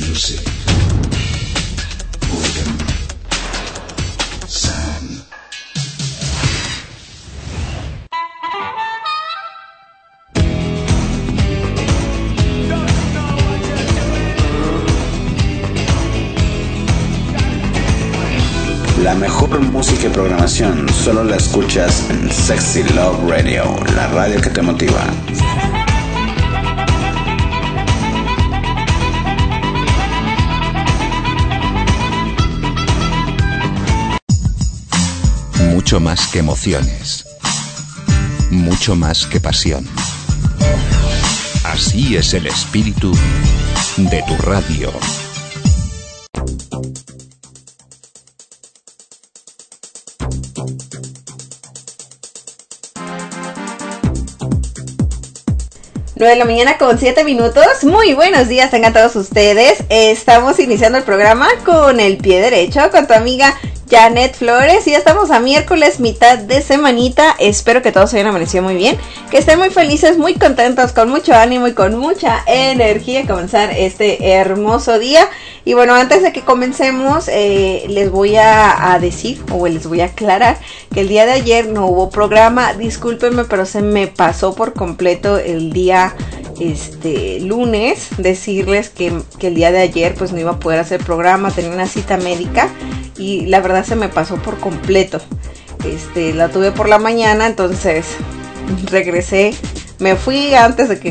music. Boredom. Sound. La mejor música y programación solo la escuchas en Sexy Love Radio, la radio que te motiva. Mucho más que emociones, mucho más que pasión. Así es el espíritu de tu radio. Nueve de la mañana con 7 minutos. Muy buenos días tengan todos ustedes. Estamos iniciando el programa con el pie derecho, con tu amiga Janet Flores, y ya estamos a miércoles, mitad de semanita. Espero que todos se hayan amanecido muy bien, que estén muy felices, muy contentos, con mucho ánimo y con mucha energía a comenzar este hermoso día. Y bueno, antes de que comencemos, les voy a decir, o les voy a aclarar, que el día de ayer no hubo programa. Discúlpenme, pero se me pasó por completo el día lunes decirles que el día de ayer pues no iba a poder hacer programa, tenía una cita médica y la verdad se me pasó por completo. La tuve por la mañana, entonces regresé, me fui antes de que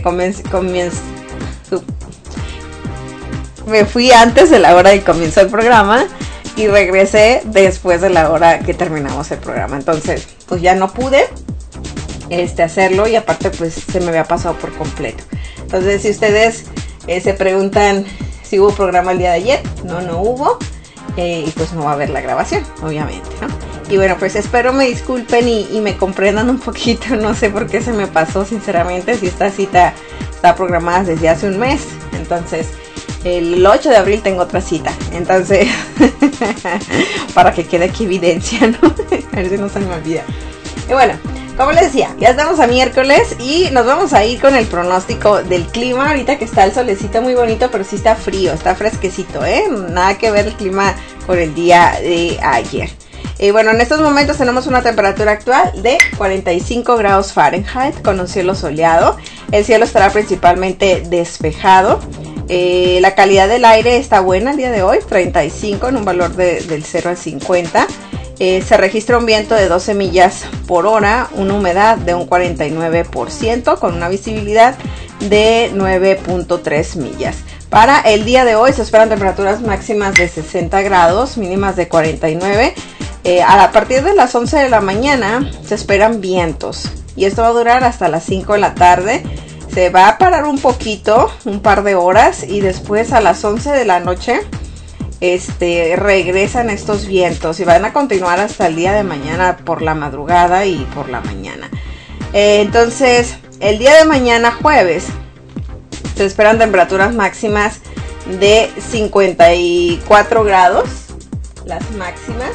me fui antes de la hora de que comenzó el programa y regresé después de la hora que terminamos el programa. Entonces pues ya no pude hacerlo, y aparte pues se me había pasado por completo. Entonces si ustedes se preguntan si hubo programa el día de ayer, no hubo, y pues no va a haber la grabación, obviamente, ¿no? Y bueno, pues espero me disculpen y me comprendan un poquito. No sé por qué se me pasó, sinceramente, si esta cita está programada desde hace un mes. Entonces el 8 de abril tengo otra cita, entonces para que quede aquí evidencia, ¿no? A ver si no se me olvida. Y bueno, como les decía, ya estamos a miércoles y nos vamos a ir con el pronóstico del clima. Ahorita que está el solecito muy bonito, pero sí está frío, está fresquecito, nada que ver el clima con el día de ayer. Bueno, en estos momentos tenemos una temperatura actual de 45 grados Fahrenheit con un cielo soleado. El cielo estará principalmente despejado. La calidad del aire está buena el día de hoy, 35 en un valor del 0 al 50. Se registra un viento de 12 millas por hora, una humedad de un 49% con una visibilidad de 9.3 millas. Para el día de hoy se esperan temperaturas máximas de 60 grados, mínimas de 49. A partir de las 11 de la mañana se esperan vientos y esto va a durar hasta las 5 de la tarde. Se va a parar un poquito, un par de horas, y después a las 11 de la noche regresan estos vientos y van a continuar hasta el día de mañana por la madrugada y por la mañana. Entonces el día de mañana jueves se esperan temperaturas máximas de 54 grados, las máximas,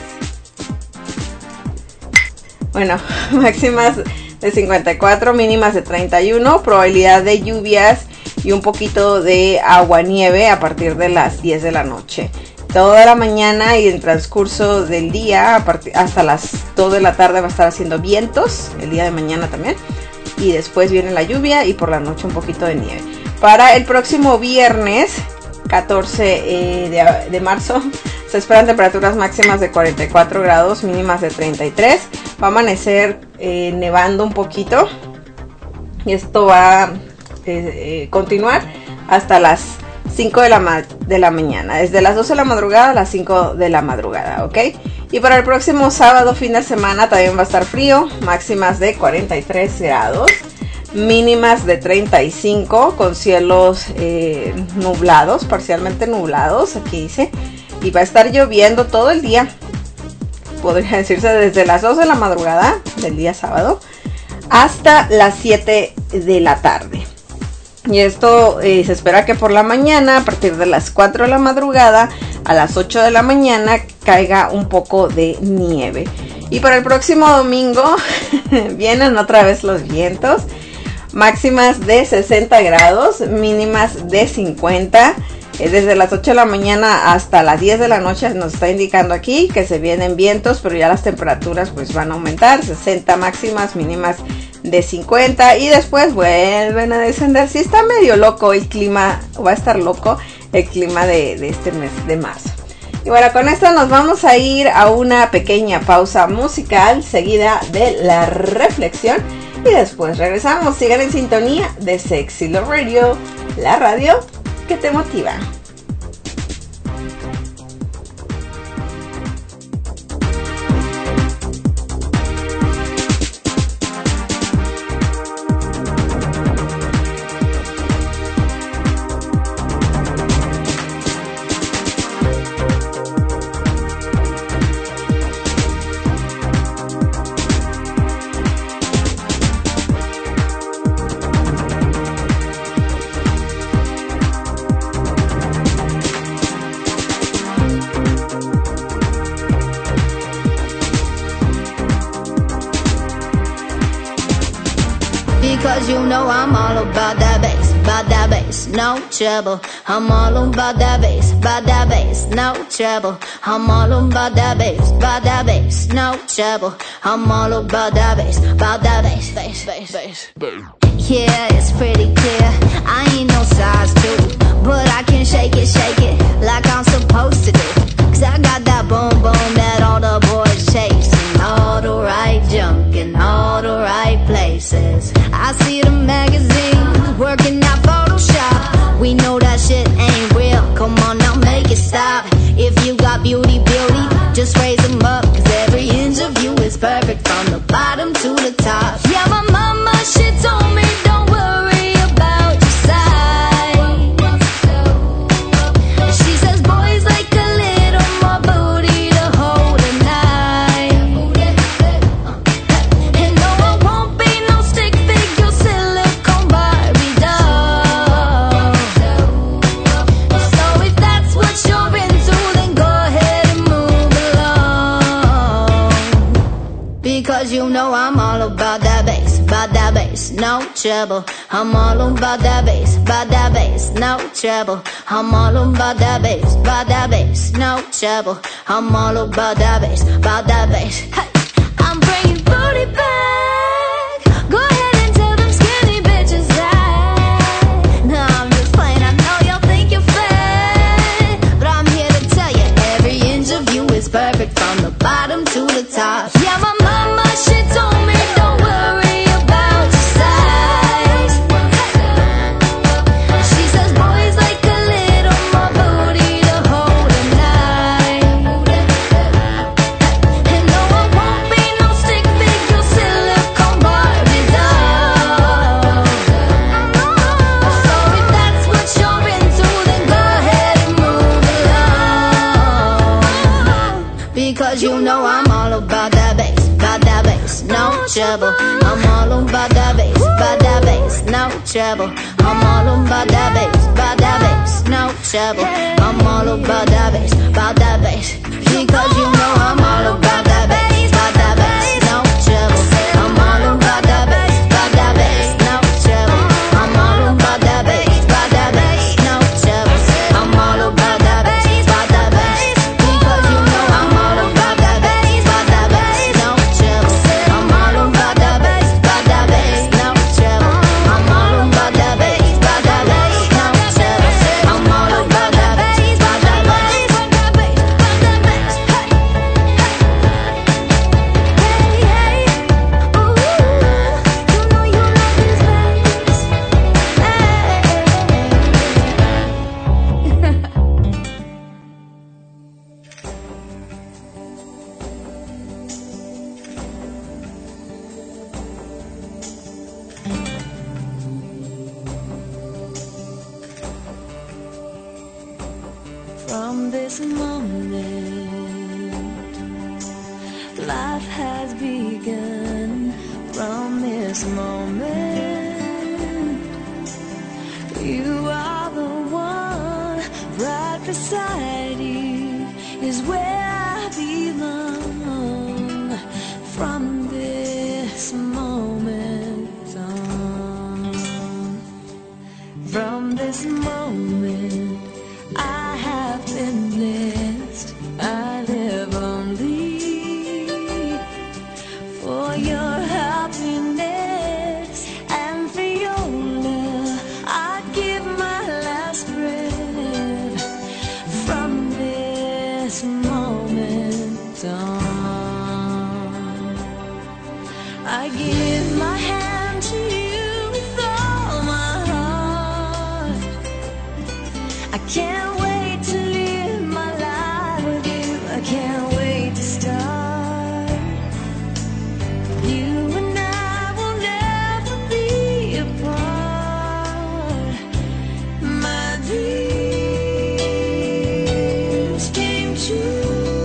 bueno, máximas de 54, mínimas de 31, probabilidad de lluvias y un poquito de aguanieve a partir de las 10 de la noche. Toda la mañana y el transcurso del día hasta las 2 de la tarde va a estar haciendo vientos, el día de mañana también, y después viene la lluvia y por la noche un poquito de nieve. Para el próximo viernes 14 de marzo se esperan temperaturas máximas de 44 grados, mínimas de 33. Va a amanecer nevando un poquito y esto va a continuar hasta las 5 de la mañana, desde las 12 de la madrugada a las 5 de la madrugada, ¿ok? Y para el próximo sábado, fin de semana, también va a estar frío, máximas de 43 grados, mínimas de 35, con cielos nublados, parcialmente nublados, aquí dice, y va a estar lloviendo todo el día, podría decirse desde las 2 de la madrugada del día sábado hasta las 7 de la tarde. Y esto se espera que por la mañana, a partir de las 4 de la madrugada a las 8 de la mañana, caiga un poco de nieve. Y para el próximo domingo vienen otra vez los vientos, máximas de 60 grados, mínimas de 50. Desde las 8 de la mañana hasta las 10 de la noche nos está indicando aquí que se vienen vientos, pero ya las temperaturas pues van a aumentar, 60 máximas, mínimas de 50 y después vuelven a descender. Sí está medio loco el clima, va a estar loco el clima de este mes de marzo. Y bueno, con esto nos vamos a ir a una pequeña pausa musical seguida de la reflexión y después regresamos. Sigan en sintonía de Sexy Love Radio, la radio que te motiva. No trouble, I'm all about that bass, no trouble. I'm all about that bass, no trouble. I'm all about that bass, bass. Yeah, it's pretty clear, I ain't no size 2, but I can shake it like I'm supposed to do. Cause I got that boom boom that all the boys chase, and all the right junk in all the right places. I see the magazines working out Photoshop. We know that shit ain't real, come on now make it stop. If you got beauty, just raise them up. Cause every inch of you is perfect from the bottom to the top. Yeah, my mama, she told me don't worry about your size. She says boys like a little more booty to hold a knife. And no, I won't be no stick figure silicone Barbie doll. So if that's what you're into, then go ahead and move along. Because you know I'm all about that bass, no trouble. I'm all about that bass, no trouble. I'm all about that bass, no trouble. I'm all about that bass. Hey, I'm bringing booty back. Go ahead and tell them skinny bitches that. No, I'm just playing, I know y'all think you're fat, but I'm here to tell you every inch of you is perfect from the bottom to the top. Yeah, my mama, she told me don't worry about your size. She says boys like a little more booty to hold a knife. And no, I won't be no stick figure silicone Barbie doll. So if that's what you're into, then go ahead and move along. Because you know I'm all about that bass, no trouble. I'm all about that bass, no trouble. I'm all about that bass, no trouble. I'm all about that bass, because you know I'm all about that bass, no trouble. I'm all about that bass, no trouble. I'm all about that bass, no trouble. I'm all about that bass, because you know I'm all about that bass, no trouble. I'm all about that bass, no trouble. I'm all about that bass, no trouble. I'm all about that bass, From this moment, life has begun. From this moment, you are the one. Right beside you is where I belong. From this moment on, from this moment, can't wait to live my life with you. I can't wait to start. You and I will never be apart. My dreams came true.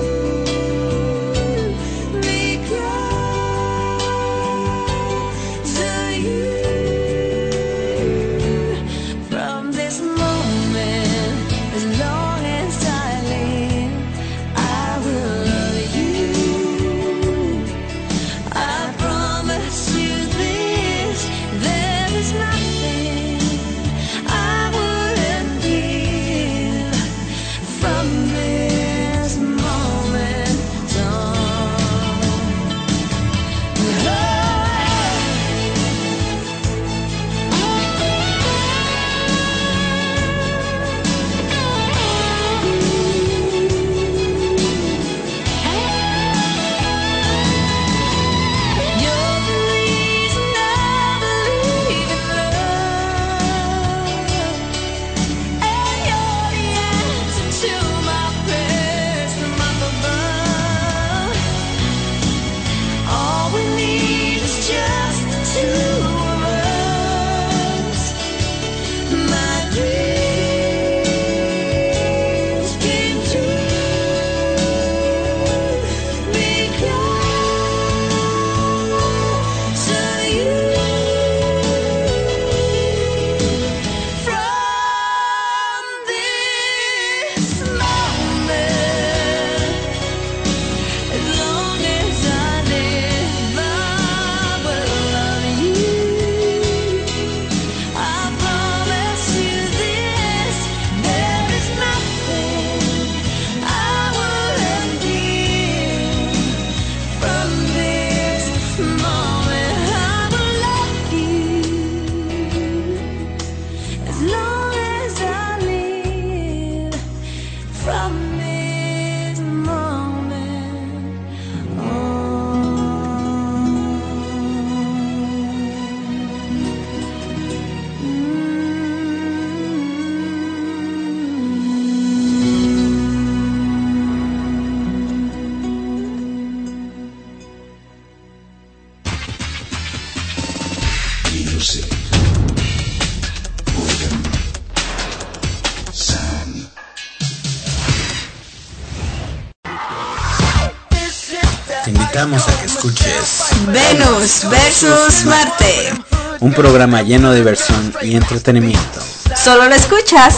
Te invitamos a que escuches Venus versus Marte. Un programa lleno de diversión y entretenimiento. Solo lo escuchas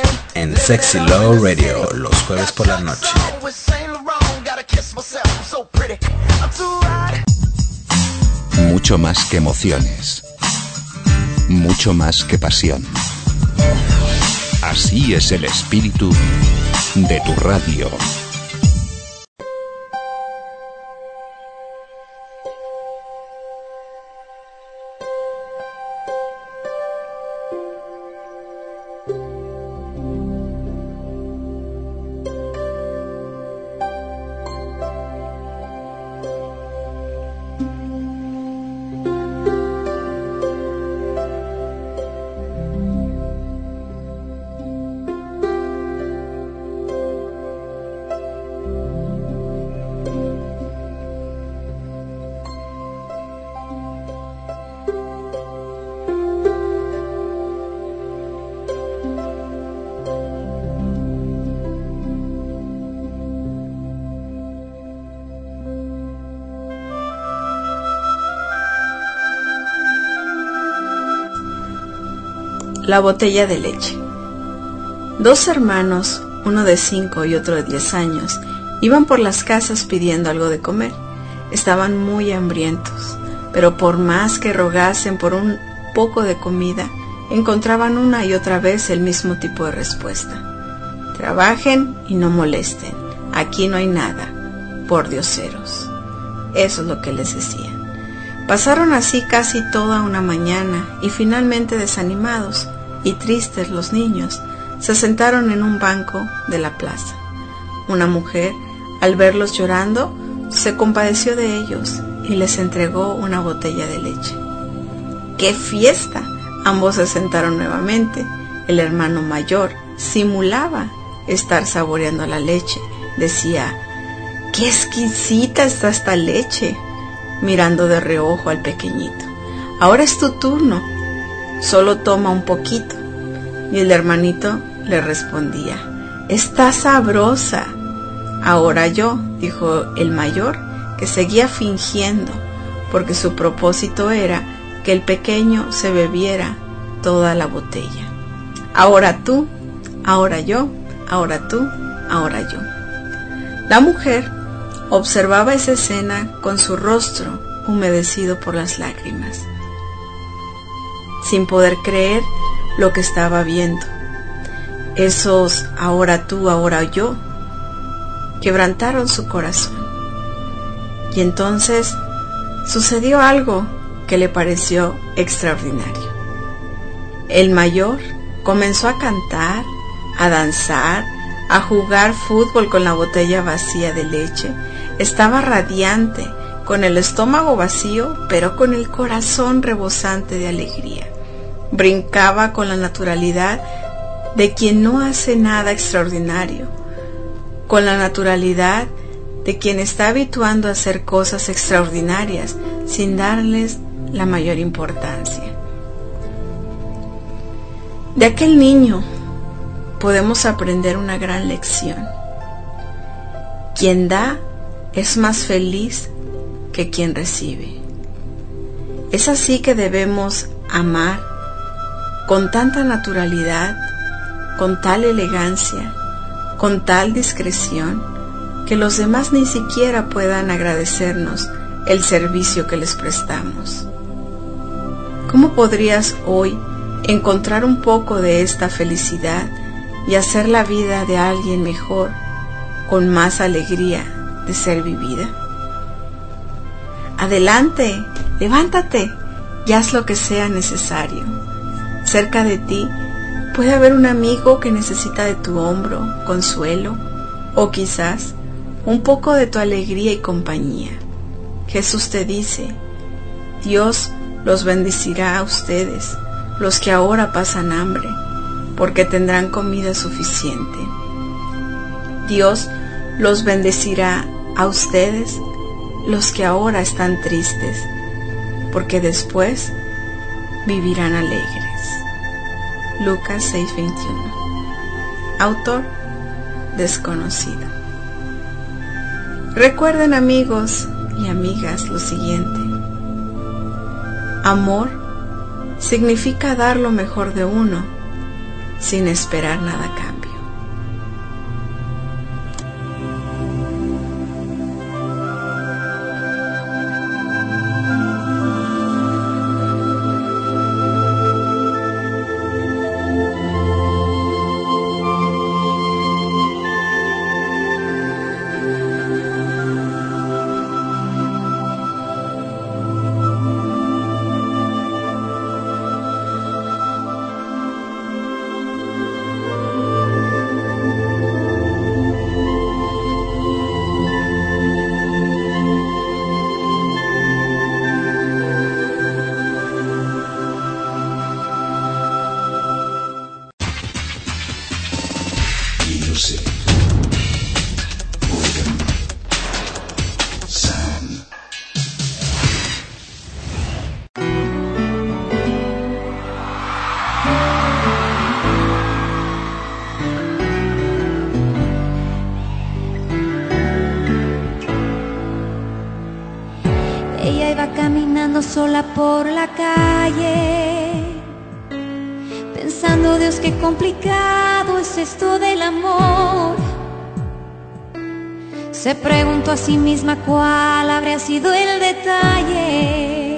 en Sexy Love Radio los jueves por la noche. Mucho más que emociones. Mucho más que pasión. Así es el espíritu de tu radio. La botella de leche. Dos hermanos, uno de 5 y otro de 10 años, iban por las casas pidiendo algo de comer. Estaban muy hambrientos, pero por más que rogasen por un poco de comida, encontraban una y otra vez el mismo tipo de respuesta. Trabajen y no molesten, aquí no hay nada, por dioseros. Eso es lo que les decían. Pasaron así casi toda una mañana y finalmente desanimados y tristes los niños se sentaron en un banco de la plaza. Una mujer, al verlos llorando, se compadeció de ellos y les entregó una botella de leche. ¡Qué fiesta! Ambos se sentaron nuevamente El hermano mayor simulaba estar saboreando la leche. Decía: ¡qué exquisita está esta leche!, mirando de reojo al pequeñito. Ahora es tu turno, solo toma un poquito. Y el hermanito le respondía: está sabrosa. Ahora yo, dijo el mayor, que seguía fingiendo, porque su propósito era que el pequeño se bebiera toda la botella. Ahora tú, ahora yo, ahora tú, ahora yo. La mujer observaba esa escena con su rostro humedecido por las lágrimas, sin poder creer lo que estaba viendo. Esos ahora tú, ahora yo quebrantaron su corazón. Y entonces sucedió algo que le pareció extraordinario. El mayor comenzó a cantar, a danzar, a jugar fútbol con la botella vacía de leche. Estaba radiante, con el estómago vacío, pero con el corazón rebosante de alegría. Brincaba con la naturalidad de quien no hace nada extraordinario, con la naturalidad de quien está habituando a hacer cosas extraordinarias sin darles la mayor importancia. De aquel niño podemos aprender una gran lección. Quien da es más feliz que quien recibe. Es así que debemos amar con tanta naturalidad, con tal elegancia, con tal discreción, que los demás ni siquiera puedan agradecernos el servicio que les prestamos. ¿Cómo podrías hoy encontrar un poco de esta felicidad y hacer la vida de alguien mejor, con más alegría de ser vivida? Adelante, levántate y haz lo que sea necesario. Cerca de ti puede haber un amigo que necesita de tu hombro, consuelo, o quizás un poco de tu alegría y compañía. Jesús te dice: Dios los bendecirá a ustedes, los que ahora pasan hambre, porque tendrán comida suficiente. Dios los bendecirá a ustedes, los que ahora están tristes, porque después vivirán alegres. Lucas 6:21. Autor desconocido. Recuerden, amigos y amigas, lo siguiente: amor significa dar lo mejor de uno sin esperar nada a cambio. Ella iba caminando sola por la calle, pensando: Dios, qué complicado es esto del amor. Se preguntó a sí misma cuál habría sido el detalle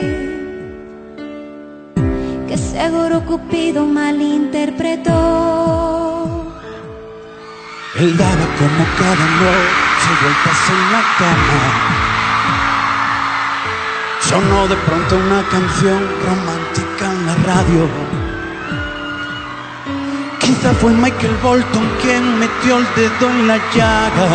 que seguro Cupido malinterpretó. Él daba como cada noche vueltas en la cama. Sonó de pronto una canción romántica en la radio. Quizá fue Michael Bolton quien metió el dedo en la llaga.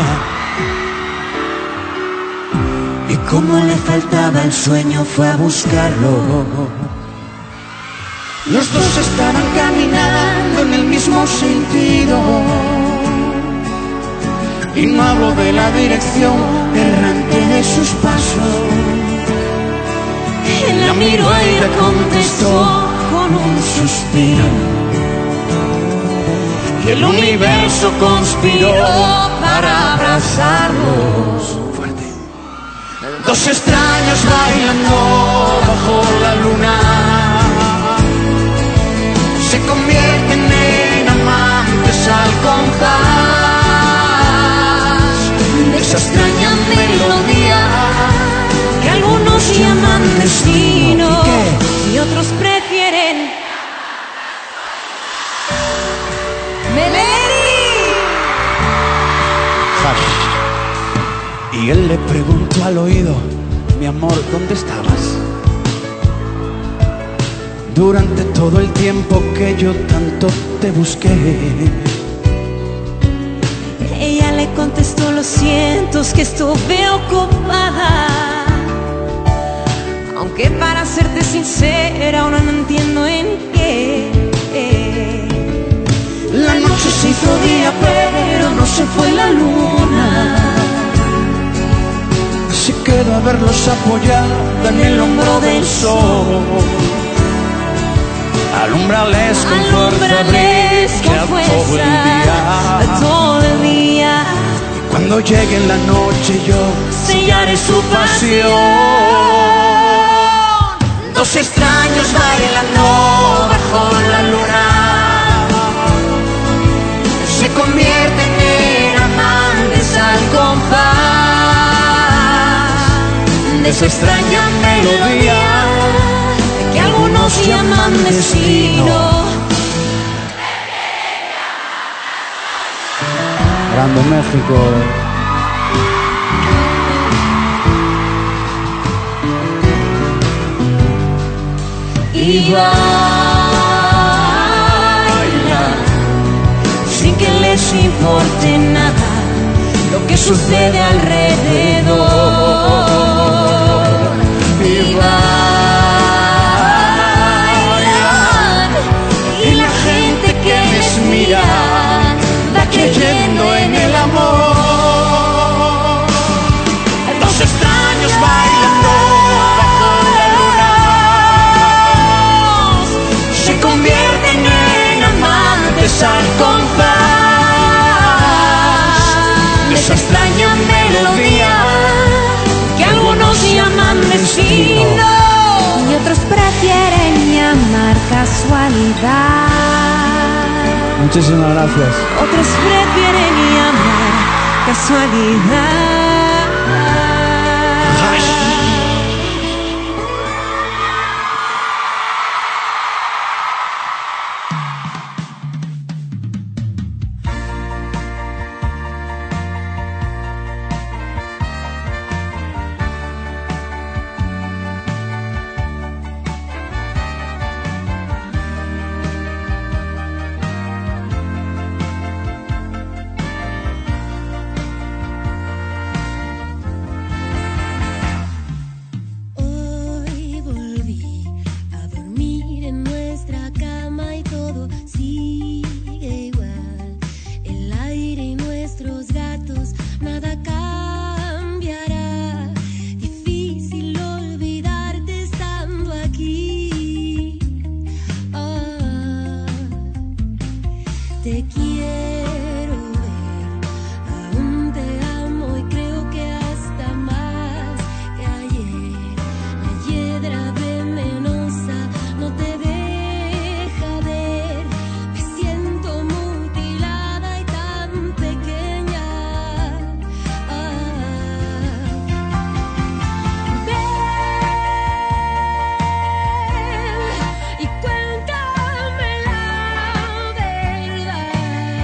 Y como le faltaba el sueño fue a buscarlo. Los dos estarán caminando en el mismo sentido. Y no hablo de la dirección errante de sus pasos. Él la miró y le contestó con un suspiro. Y el universo conspiró para abrazarlos. Fuerte. Dos extraños bailando bajo la luna se convierten en amantes al compás de esa extraña melodía Que algunos llaman destino y otros prefieren Melody. Y él le preguntó al oído: mi amor, ¿dónde estabas? Durante todo el tiempo que yo tanto te busqué. Ella le contestó: lo siento, es que estuve ocupada. Aunque para serte sincera, ahora no entiendo en qué. La noche se hizo día, pero no se fue la luna. Se quedó a verlos apoyada en el hombro del sol. Alúmbrales con fuerza, todo el día. Cuando llegue la noche yo sellaré su pasión. Dos extraños bailando bajo la luna se convierten en amantes al compás de esa extraña melodía que algunos llaman destino. Grande México. Y baila sin que les importe nada lo que sucede alrededor. Y bailan y la gente que les mira va creyendo en el amor. Dos extraños bailando bajo la luna se convierten en amantes al compás de esa extraña melodía Que algunos llaman destino y otros prefieren llamar casualidad. Muchísimas gracias. Otros prefieren llamar casualidad. Hoy volví a dormir en nuestra cama y todo sigue igual. El aire y nuestros gatos, nada cambiará. Difícil olvidarte estando aquí. Te quiero ver, aún te amo y creo que hasta más que ayer. La hiedra venenosa no te deja ver. Me siento mutilada y tan pequeña. Ven y cuéntame la verdad.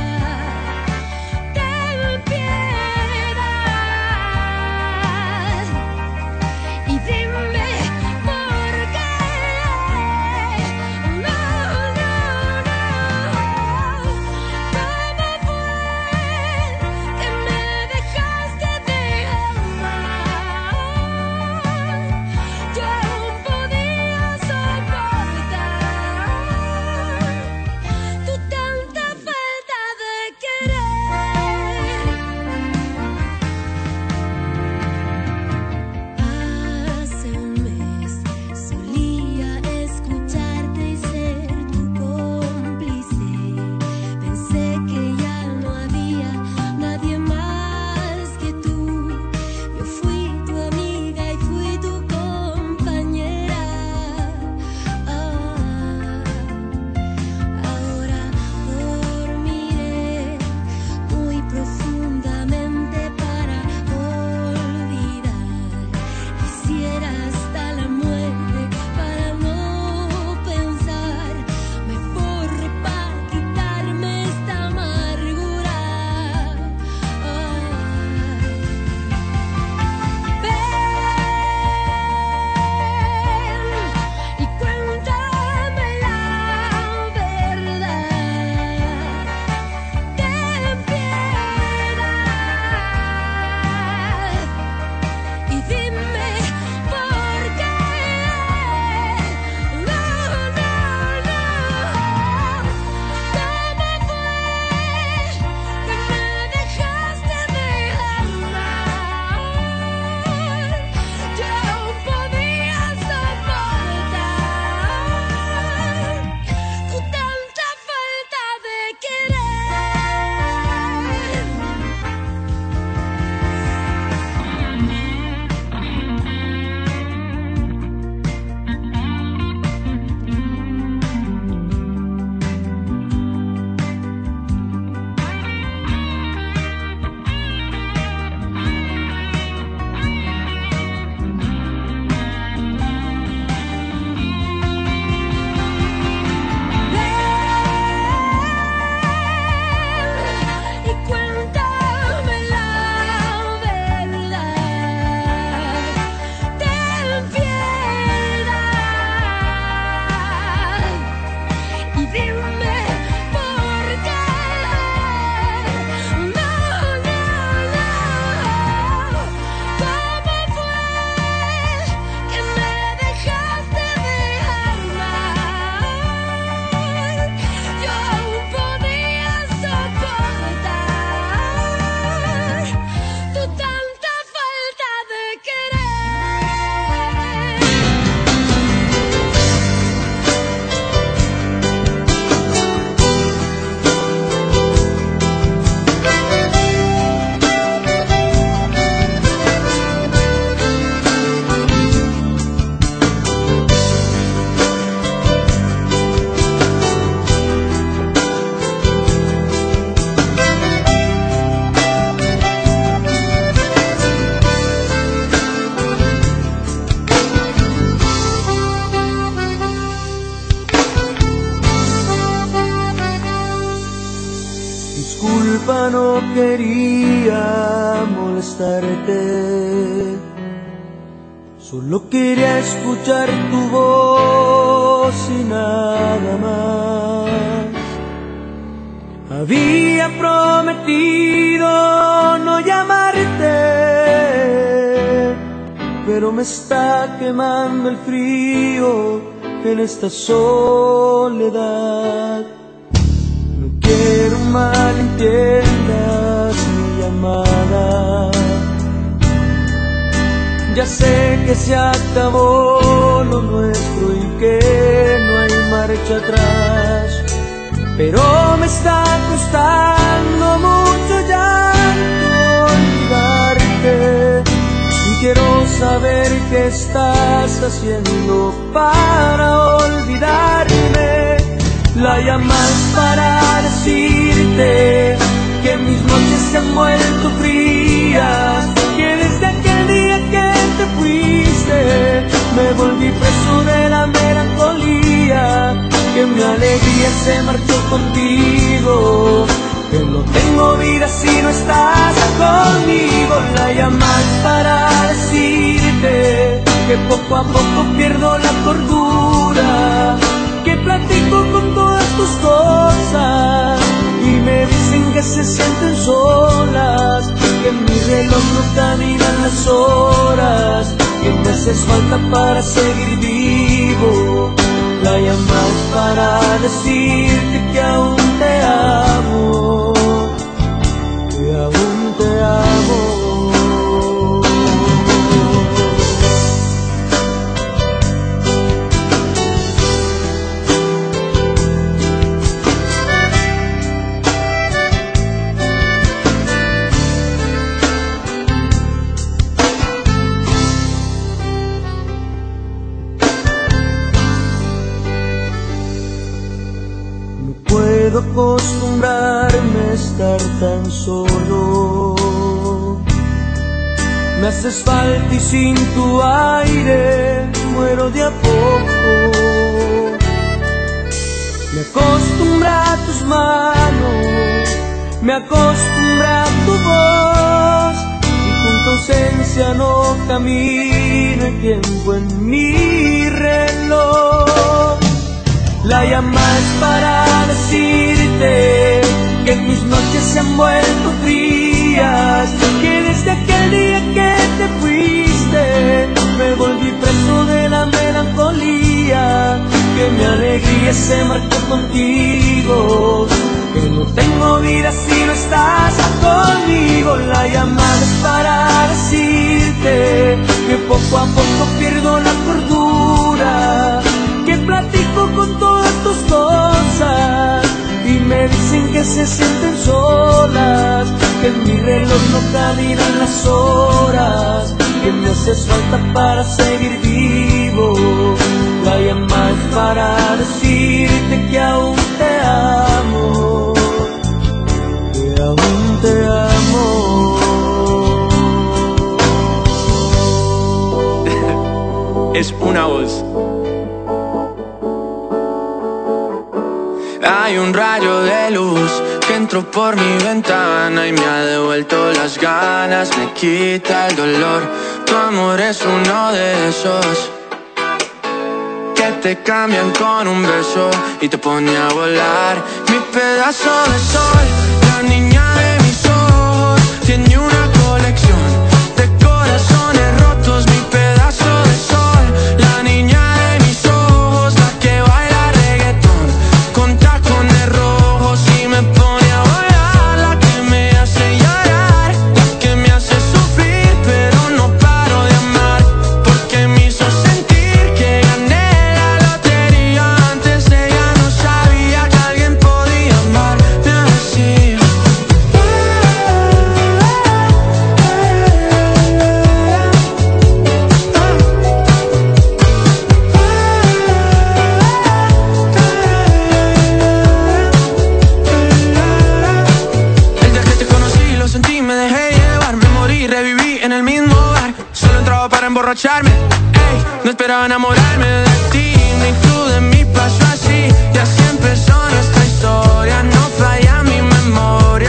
Disculpa, no quería molestarte. Solo quería escuchar tu voz y nada más. Había prometido no llamarte, pero me está quemando el frío en esta soledad. No quiero malentiendas mi llamada. Ya sé que se acabó lo nuestro y que no hay marcha atrás, pero me está costando mucho llanto olvidarte. Y quiero saber qué estás haciendo para olvidarme. La llamas para decirte que mis noches se han vuelto frías, que desde aquel día que te fuiste me volví preso de la melancolía, que mi alegría se marchó contigo, que no tengo vida si no estás conmigo. La llamas para decirte que poco a poco pierdo la cordura, que platico con todas tus cosas y me dicen que se sienten solas, que en mi reloj no caminan las horas, que me haces falta para seguir vivo. La llamas para decirte que aún te amo, que aún te amo. Puedo acostumbrarme a estar tan solo. Me haces falta y sin tu aire muero de a poco. Me acostumbra a tus manos, me acostumbra a tu voz, y con tu ausencia no camino el tiempo en mi reloj. La llamas para decirte que mis noches se han vuelto frías, que desde aquel día que te fuiste me volví preso de la melancolía, que mi alegría se marchó contigo, que no tengo vida si no estás conmigo. La llamas para decirte que poco a poco pierdo la cordura, que platico con todas tus cosas y me dicen que se sienten solas, que en mi reloj no caminan las horas, que me haces falta para seguir vivo. La llamas para decirte que aún te amo, que aún te amo. Es una voz. Hay un rayo de luz que entró por mi ventana y me ha devuelto las ganas, me quita el dolor. Tu amor es uno de esos que te cambian con un beso y te pone a volar. Mi pedazo de sol, la niña de mis ojos, tiene una colección de corazones rotos. Mi pedazo de sol, la niña de mis ojos, la que baila reggaetón con tacones rojos y me pone a volar, la que me hace llorar, la que me hace sufrir pero no paro de amar, porque me hizo sentir que gané la lotería. Antes ella no sabía que alguien podía amarme así. El día que te conocí lo sentí, me dejé llevar, me morí, reviví en el mismo bar. Solo entraba para emborracharme, ey, no esperaba enamorarme de ti, ni tú de mí. Pasó así y así empezó nuestra historia. No falla mi memoria.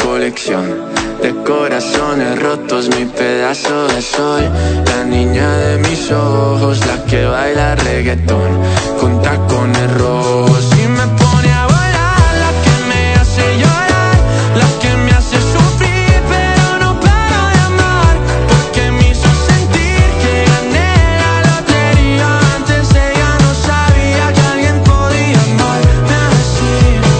colección de corazones rotos, mi pedazo de sol. La niña de mis ojos, la que baila reggaetón con tacones rojos y me pone a volar. La que me hace llorar, la que me hace sufrir, pero no paro de amar, porque me hizo sentir que gané la lotería. Antes ella no sabía que alguien podía amarme así.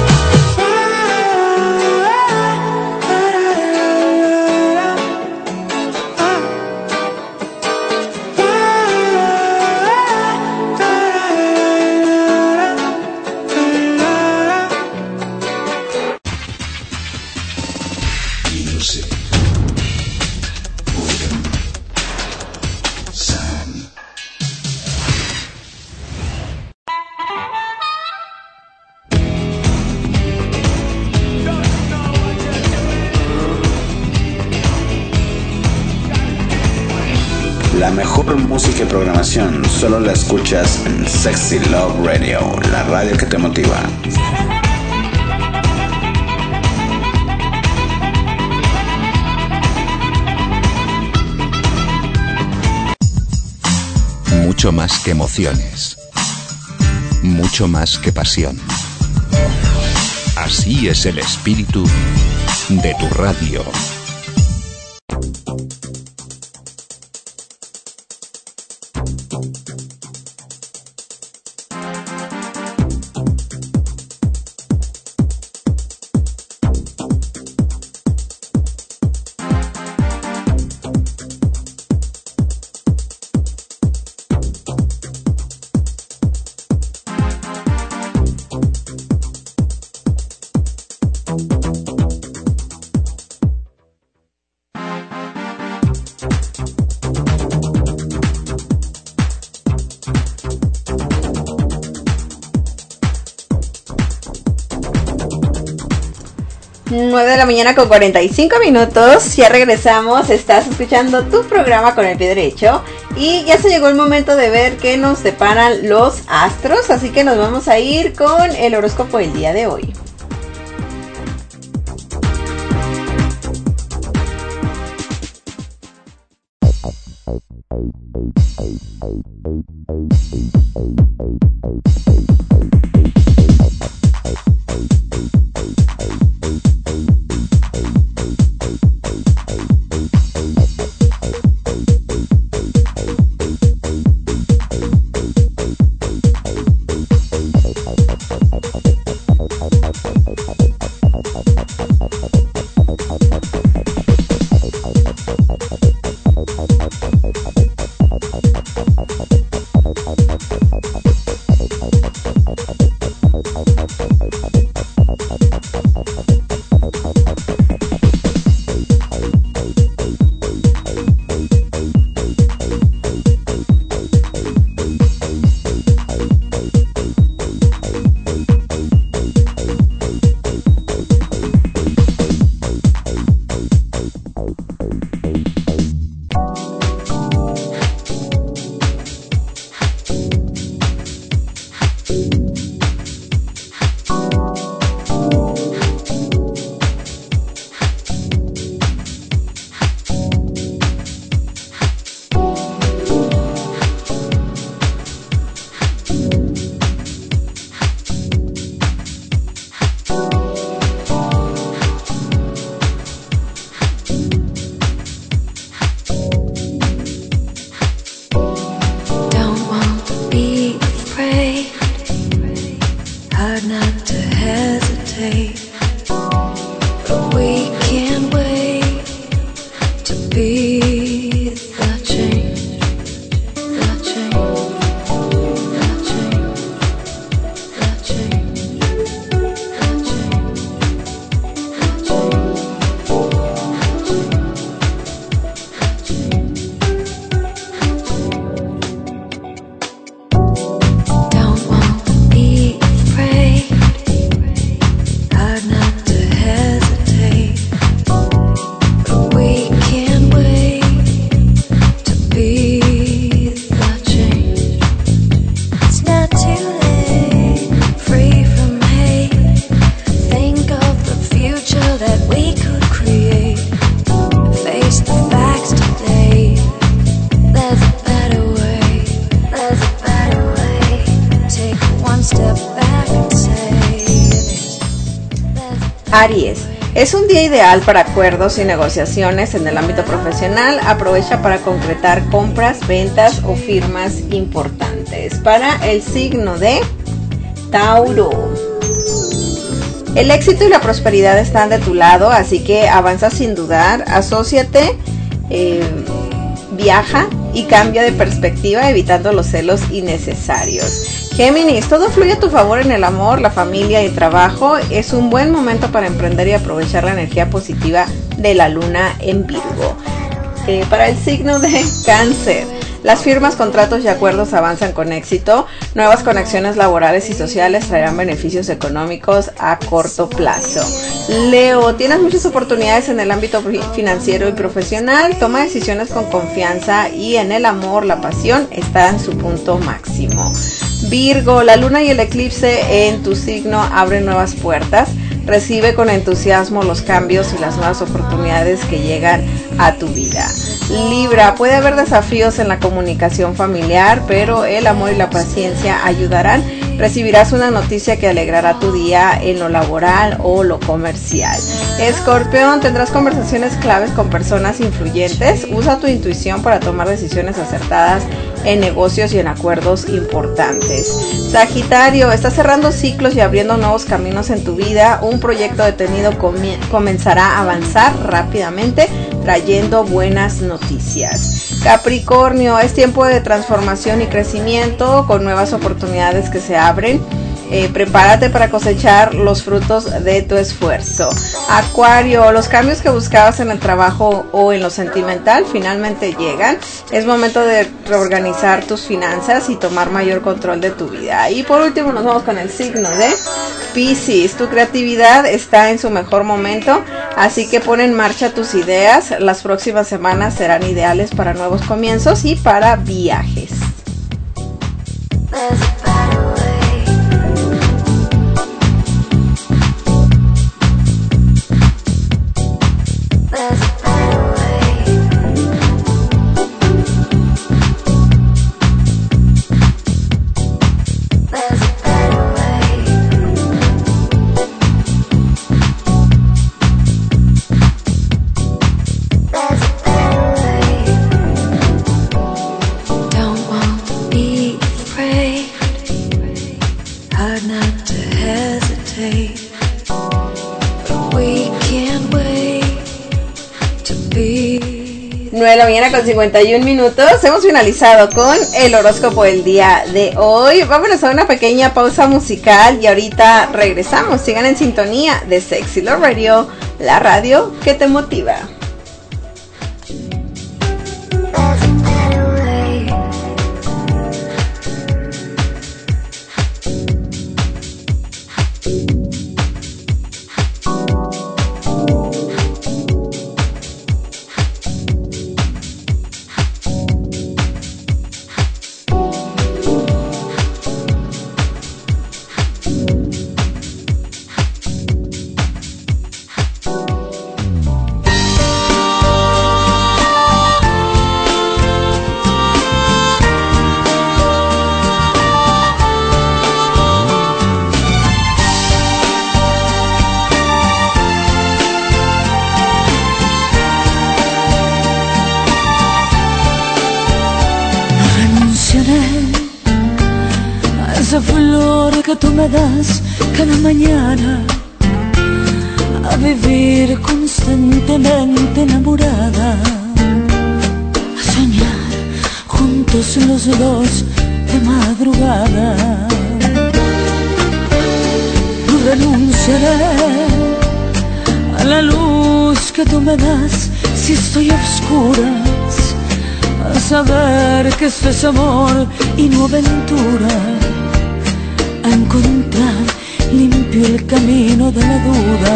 La mejor música y programación solo la escuchas en Sexy Love Radio, la radio que te motiva. Mucho más que emociones. Mucho más que pasión. Así es el espíritu de tu radio. De la mañana con 45 minutos, ya regresamos, estás escuchando tu programa Con el Pie Derecho y ya se llegó el momento de ver qué nos deparan los astros, así que nos vamos a ir con el horóscopo del día de hoy. Aries, es un día ideal para acuerdos y negociaciones en el ámbito profesional. Aprovecha para concretar compras, ventas o firmas importantes. Para el signo de Tauro, el éxito y la prosperidad están de tu lado, así que avanza sin dudar. Asóciate, viaja y cambia de perspectiva, evitando los celos innecesarios. Géminis, todo fluye a tu favor en el amor, la familia y el trabajo. Es un buen momento para emprender y aprovechar la energía positiva de la luna en Virgo. Para el signo de Cáncer, las firmas, contratos y acuerdos avanzan con éxito. Nuevas conexiones laborales y sociales traerán beneficios económicos a corto plazo. Leo, tienes muchas oportunidades en el ámbito financiero y profesional. Toma decisiones con confianza y en el amor la pasión está en su punto máximo. Virgo, la luna y el eclipse en tu signo abren nuevas puertas. Recibe con entusiasmo los cambios y las nuevas oportunidades que llegan a tu vida. Libra, puede haber desafíos en la comunicación familiar, pero el amor y la paciencia ayudarán. Recibirás una noticia que alegrará tu día en lo laboral o lo comercial. Escorpión, tendrás conversaciones claves con personas influyentes. Usa tu intuición para tomar decisiones acertadas en negocios y en acuerdos importantes. Sagitario, estás cerrando ciclos y abriendo nuevos caminos en tu vida. Un proyecto detenido comenzará a avanzar rápidamente, trayendo buenas noticias. Capricornio, es tiempo de transformación y crecimiento con nuevas oportunidades que se abren. Prepárate para cosechar los frutos de tu esfuerzo. Acuario, los cambios que buscabas en el trabajo o en lo sentimental finalmente llegan. Es momento de reorganizar tus finanzas y tomar mayor control de tu vida. Y por último nos vamos con el signo de Piscis. Tu creatividad está en su mejor momento, así que pon en marcha tus ideas. Las próximas semanas serán ideales para nuevos comienzos y para viajes. De la mañana con 51 minutos. Hemos finalizado con el horóscopo del día de hoy. Vámonos a una pequeña pausa musical y ahorita regresamos. Sigan en sintonía de Sexy Love Radio, la radio que te motiva. Esa flor que tú me das cada mañana, a vivir constantemente enamorada, a soñar juntos los dos de madrugada. No renunciaré a la luz que tú me das si estoy a oscuras, a saber que esto es amor y no aventura, a encontrar limpio el camino de la duda.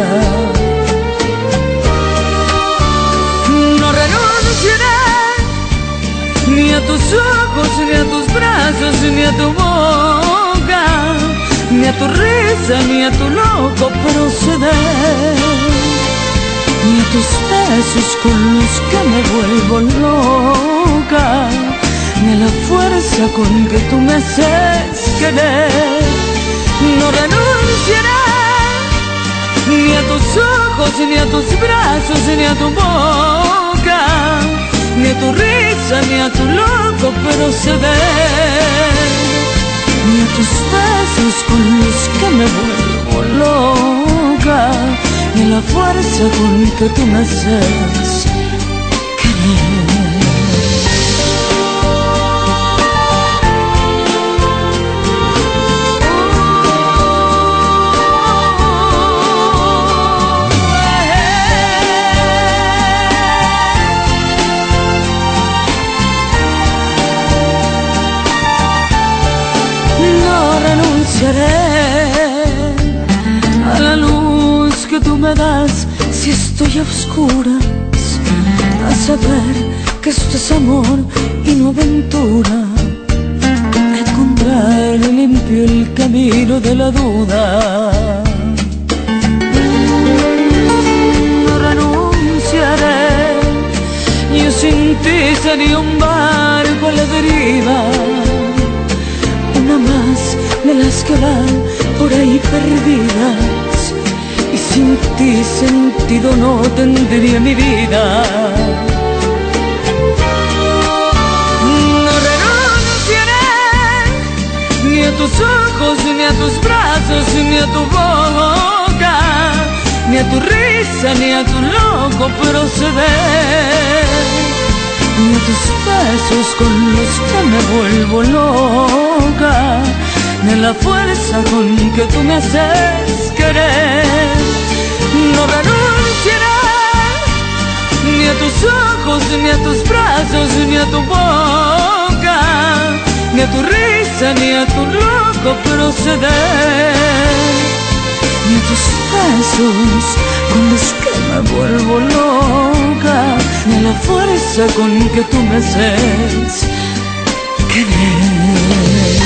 No renunciaré ni a tus ojos, ni a tus brazos, ni a tu boca, ni a tu risa, ni a tu loco proceder, ni a tus besos con los que me vuelvo loca, ni a la fuerza con que tú me haces querer. No renunciaré ni a tus ojos, ni a tus brazos, ni a tu boca, ni a tu risa, ni a tu loco, pero se ve, ni a tus besos con los que me vuelvo loca, ni a la fuerza con que tú me haces querer. A la luz que tú me das si estoy a oscuras, a saber que esto es amor y no aventura, a encontrar limpio el camino de la duda. No renunciaré, yo sin ti sería un barco a la deriva, una más de las que van por ahí perdidas, y sin ti sentido no tendría mi vida. No renunciaré ni a tus ojos, ni a tus brazos, ni a tu boca, ni a tu risa, ni a tu loco proceder, ni a tus besos con los que me vuelvo loca, ni a la fuerza con que tú me haces querer. No renunciaré ni a tus ojos, ni a tus brazos, ni a tu boca, ni a tu risa, ni a tu loco proceder, ni a tus besos con los que me vuelvo loca, ni a la fuerza con que tú me haces querer.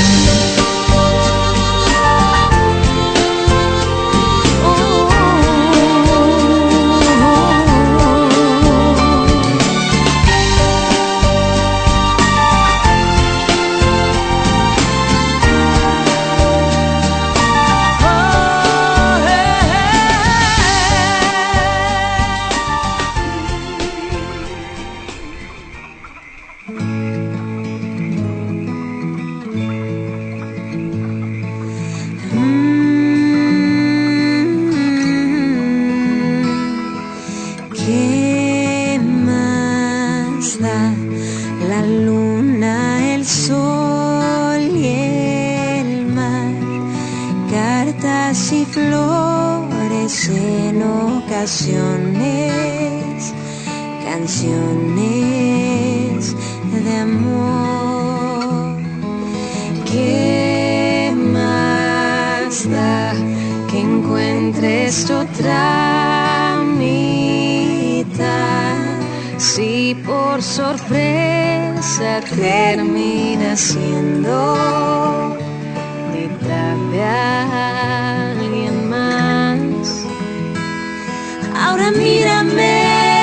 Canciones de amor. ¿Qué más da que encuentres otra mitad? Si por sorpresa termina siendo mitad de alguien más. Ahora mírame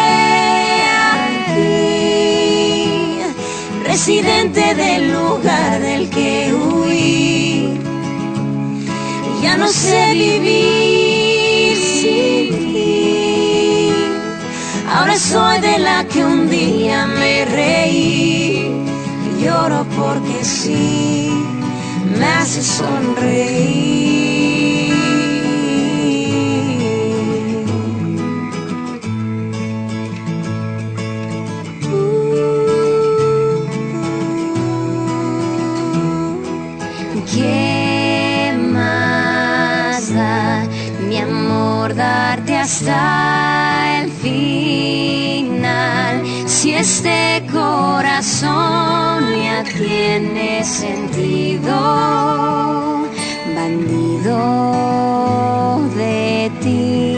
aquí, residente del lugar del que huí. Ya no sé vivir sin ti. Ahora soy de la que un día me reí. Lloro porque sí, me hace sonreír. ¿Qué más da, mi amor, darte hasta el final? Si este corazón ya tiene sentido, bandido de ti.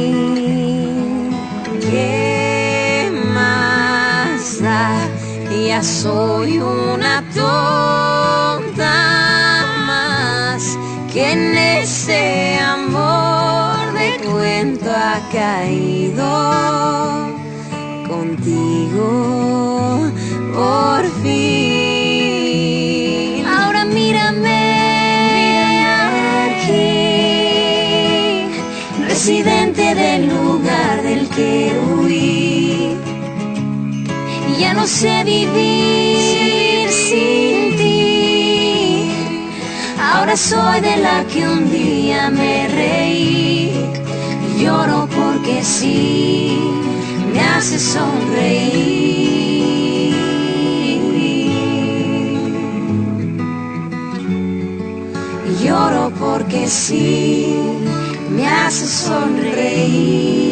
¿Qué más da? Ya soy una tonta más que en este amor de cuento ha caído. Contigo por fin. Ahora mírame aquí, residente que huir. Ya no sé vivir sin ti. Ahora soy de la que un día me reí. Lloro porque sí, me hace sonreír. Lloro porque sí, me hace sonreír.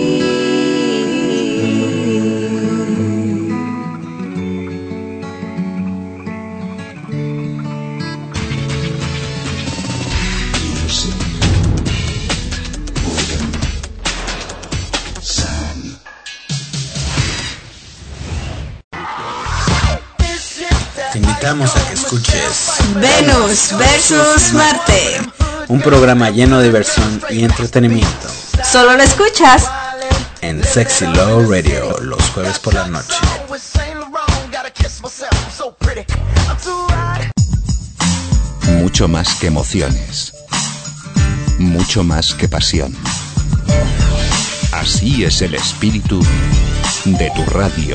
Te invitamos a que escuches Venus versus Marte. un programa lleno de diversión y entretenimiento Solo lo escuchas en Sexy Love Radio los jueves por la noche. Mucho más que emociones. Mucho más que pasión. Así es el espíritu de tu radio.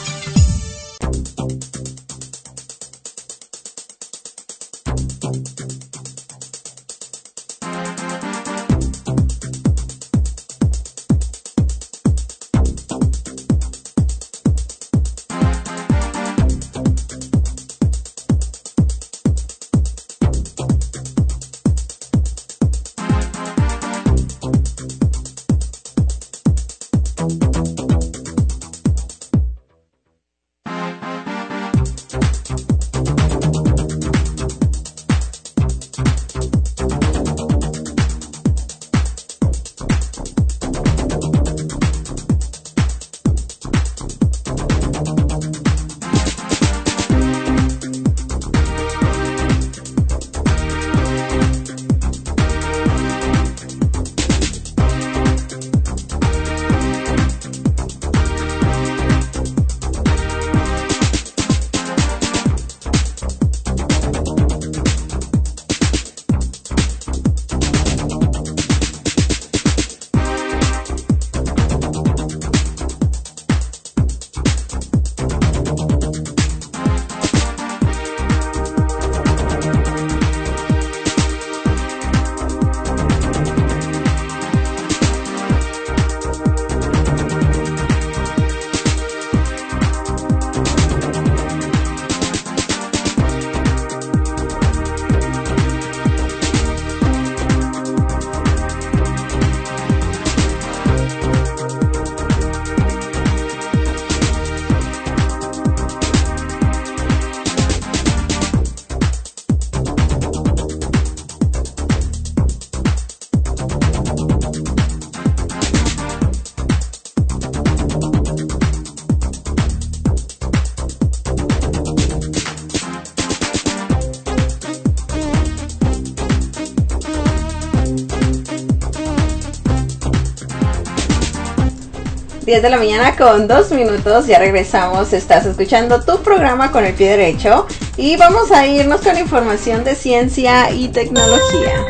De la mañana con 2 minutos, ya regresamos. Estás escuchando tu programa Con el Pie Derecho y vamos a irnos con información de ciencia y tecnología.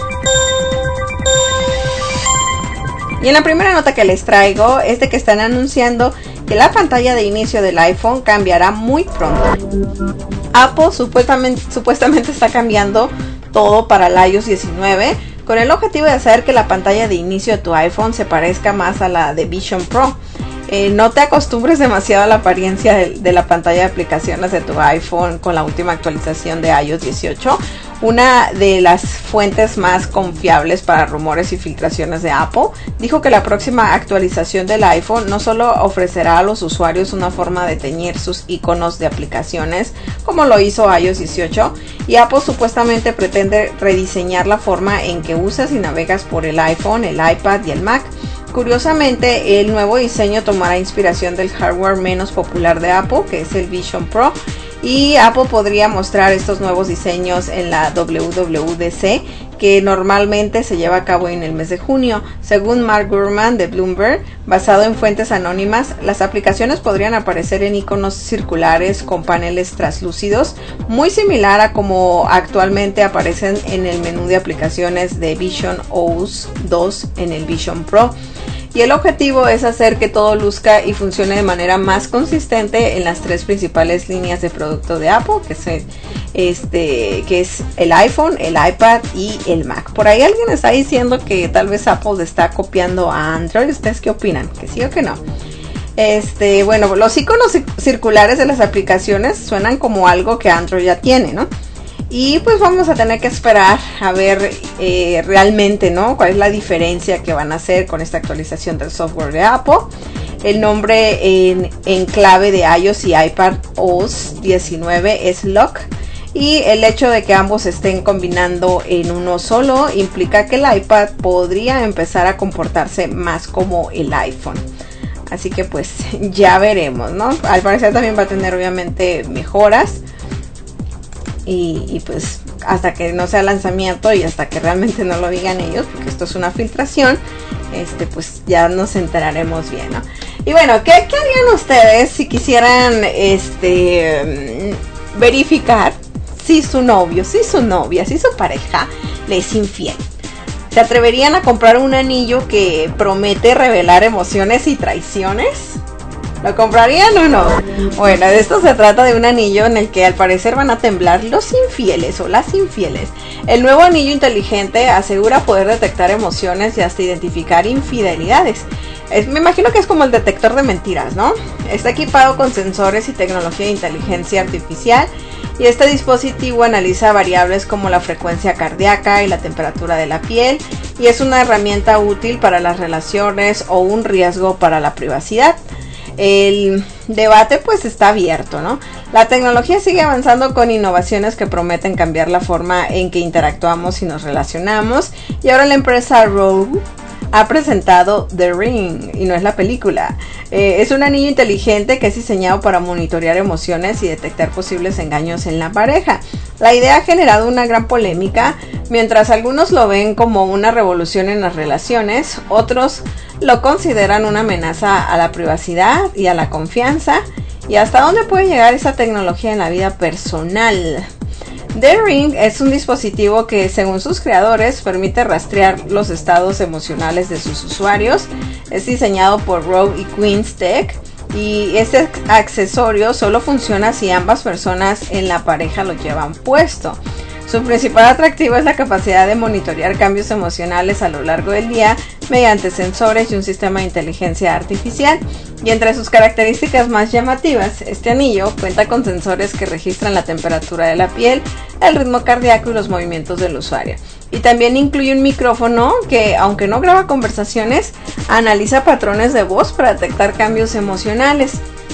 Y en la primera nota que les traigo es de que están anunciando que la pantalla de inicio del iPhone cambiará muy pronto. Apple supuestamente está cambiando todo para el iOS 19 con el objetivo de hacer que la pantalla de inicio de tu iPhone se parezca más a la de Vision Pro. No te acostumbres demasiado a la apariencia de la pantalla de aplicaciones de tu iPhone con la última actualización de iOS 18. Una de las fuentes más confiables para rumores y filtraciones de Apple dijo que la próxima actualización del iPhone no solo ofrecerá a los usuarios una forma de teñir sus iconos de aplicaciones como lo hizo iOS 18, y Apple supuestamente pretende rediseñar la forma en que usas y navegas por el iPhone, el iPad y el Mac. Curiosamente, el nuevo diseño tomará inspiración del hardware menos popular de Apple, que es el Vision Pro, y Apple podría mostrar estos nuevos diseños en la WWDC, que normalmente se lleva a cabo en el mes de junio. Según Mark Gurman de Bloomberg, basado en fuentes anónimas, las aplicaciones podrían aparecer en iconos circulares con paneles translúcidos, muy similar a como actualmente aparecen en el menú de aplicaciones de Vision OS 2 en el Vision Pro. y el objetivo es hacer que todo luzca y funcione de manera más consistente en las 3 principales líneas de producto de Apple, que es el iPhone, el iPad y el Mac. Por ahí alguien está diciendo que tal vez Apple está copiando a Android. ¿Ustedes qué opinan? ¿Que sí o que no? Bueno, los iconos circulares de las aplicaciones suenan como algo que Android ya tiene, ¿no? Y pues vamos a tener que esperar a ver realmente, ¿no? Cuál es la diferencia que van a hacer con esta actualización del software de Apple. El nombre en clave de iOS y iPadOS 19 es Lock. Y el hecho de que ambos estén combinando en uno solo implica que el iPad podría empezar a comportarse más como el iPhone. Así que pues ya veremos, ¿no? Al parecer también va a tener obviamente mejoras. Y pues hasta que no sea lanzamiento y hasta que realmente no lo digan ellos, porque esto es una filtración, pues ya nos enteraremos bien, ¿no? Y bueno, ¿qué harían ustedes si quisieran verificar si su novio, si su novia, si su pareja le es infiel? ¿Se atreverían a comprar un anillo que promete revelar emociones y traiciones? ¿Lo comprarían o no? Bueno, de esto se trata de un anillo en el que al parecer van a temblar los infieles o las infieles. El nuevo anillo inteligente asegura poder detectar emociones y hasta identificar infidelidades. Me imagino que es como el detector de mentiras, ¿no? Está equipado con sensores y tecnología de inteligencia artificial. Y este dispositivo analiza variables como la frecuencia cardíaca y la temperatura de la piel, y es una herramienta útil para las relaciones o un riesgo para la privacidad. El debate pues está abierto, ¿no? La tecnología sigue avanzando con innovaciones que prometen cambiar la forma en que interactuamos y nos relacionamos, y ahora la empresa Rogue ha presentado The Ring, y no es la película. Es un anillo inteligente que es diseñado para monitorear emociones y detectar posibles engaños en la pareja. La idea ha generado una gran polémica. Mientras algunos lo ven como una revolución en las relaciones, otros lo consideran una amenaza a la privacidad y a la confianza. ¿Y hasta dónde puede llegar esa tecnología en la vida personal? The Ring es un dispositivo que, según sus creadores, permite rastrear los estados emocionales de sus usuarios. Es diseñado por Rogue y Queen's Tech, y este accesorio solo funciona si ambas personas en la pareja lo llevan puesto. Su principal atractivo es la capacidad de monitorear cambios emocionales a lo largo del día mediante sensores y un sistema de inteligencia artificial. Y entre sus características más llamativas, este anillo cuenta con sensores que registran la temperatura de la piel, el ritmo cardíaco y los movimientos del usuario. Y también incluye un micrófono que, aunque no graba conversaciones, analiza patrones de voz para detectar cambios emocionales.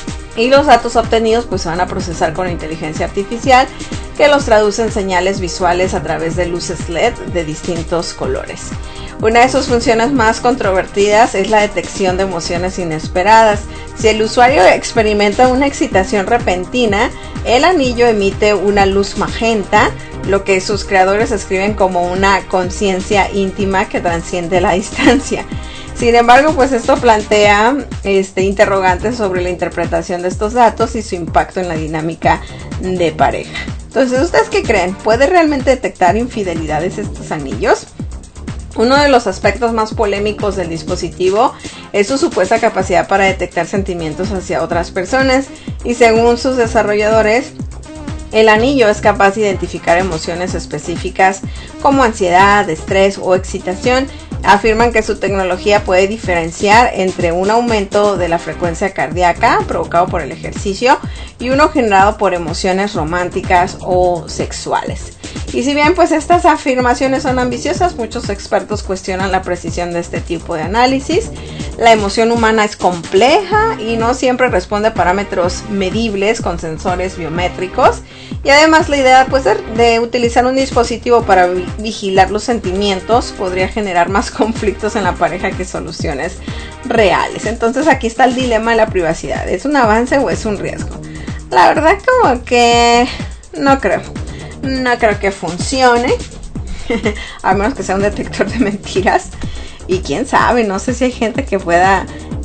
Y los datos obtenidos pues se van a procesar con inteligencia artificial, que los traduce en señales visuales a través de luces LED de distintos colores. Una de sus funciones más controvertidas es la detección de emociones inesperadas. Si el usuario experimenta una excitación repentina, el anillo emite una luz magenta, lo que sus creadores describen como una conciencia íntima que trasciende la distancia. Sin embargo, pues esto plantea interrogantes sobre la interpretación de estos datos y su impacto en la dinámica de pareja. Entonces, ¿ustedes qué creen? ¿Puede realmente detectar infidelidades estos anillos? Uno de los aspectos más polémicos del dispositivo es su supuesta capacidad para detectar sentimientos hacia otras personas, y según sus desarrolladores, el anillo es capaz de identificar emociones específicas como ansiedad, estrés o excitación. Afirman que su tecnología puede diferenciar entre un aumento de la frecuencia cardíaca provocado por el ejercicio y uno generado por emociones románticas o sexuales. Y si bien pues estas afirmaciones son ambiciosas, muchos expertos cuestionan la precisión de este tipo de análisis. La emoción humana es compleja y no siempre responde a parámetros medibles con sensores biométricos. Y además la idea pues de utilizar un dispositivo para vigilar los sentimientos podría generar más conflictos en la pareja que soluciones reales. Entonces aquí está el dilema de la privacidad. ¿Es un avance o es un riesgo? La verdad como que no creo que funcione. A menos que sea un detector de mentiras. Y quién sabe, no sé si hay gente que pueda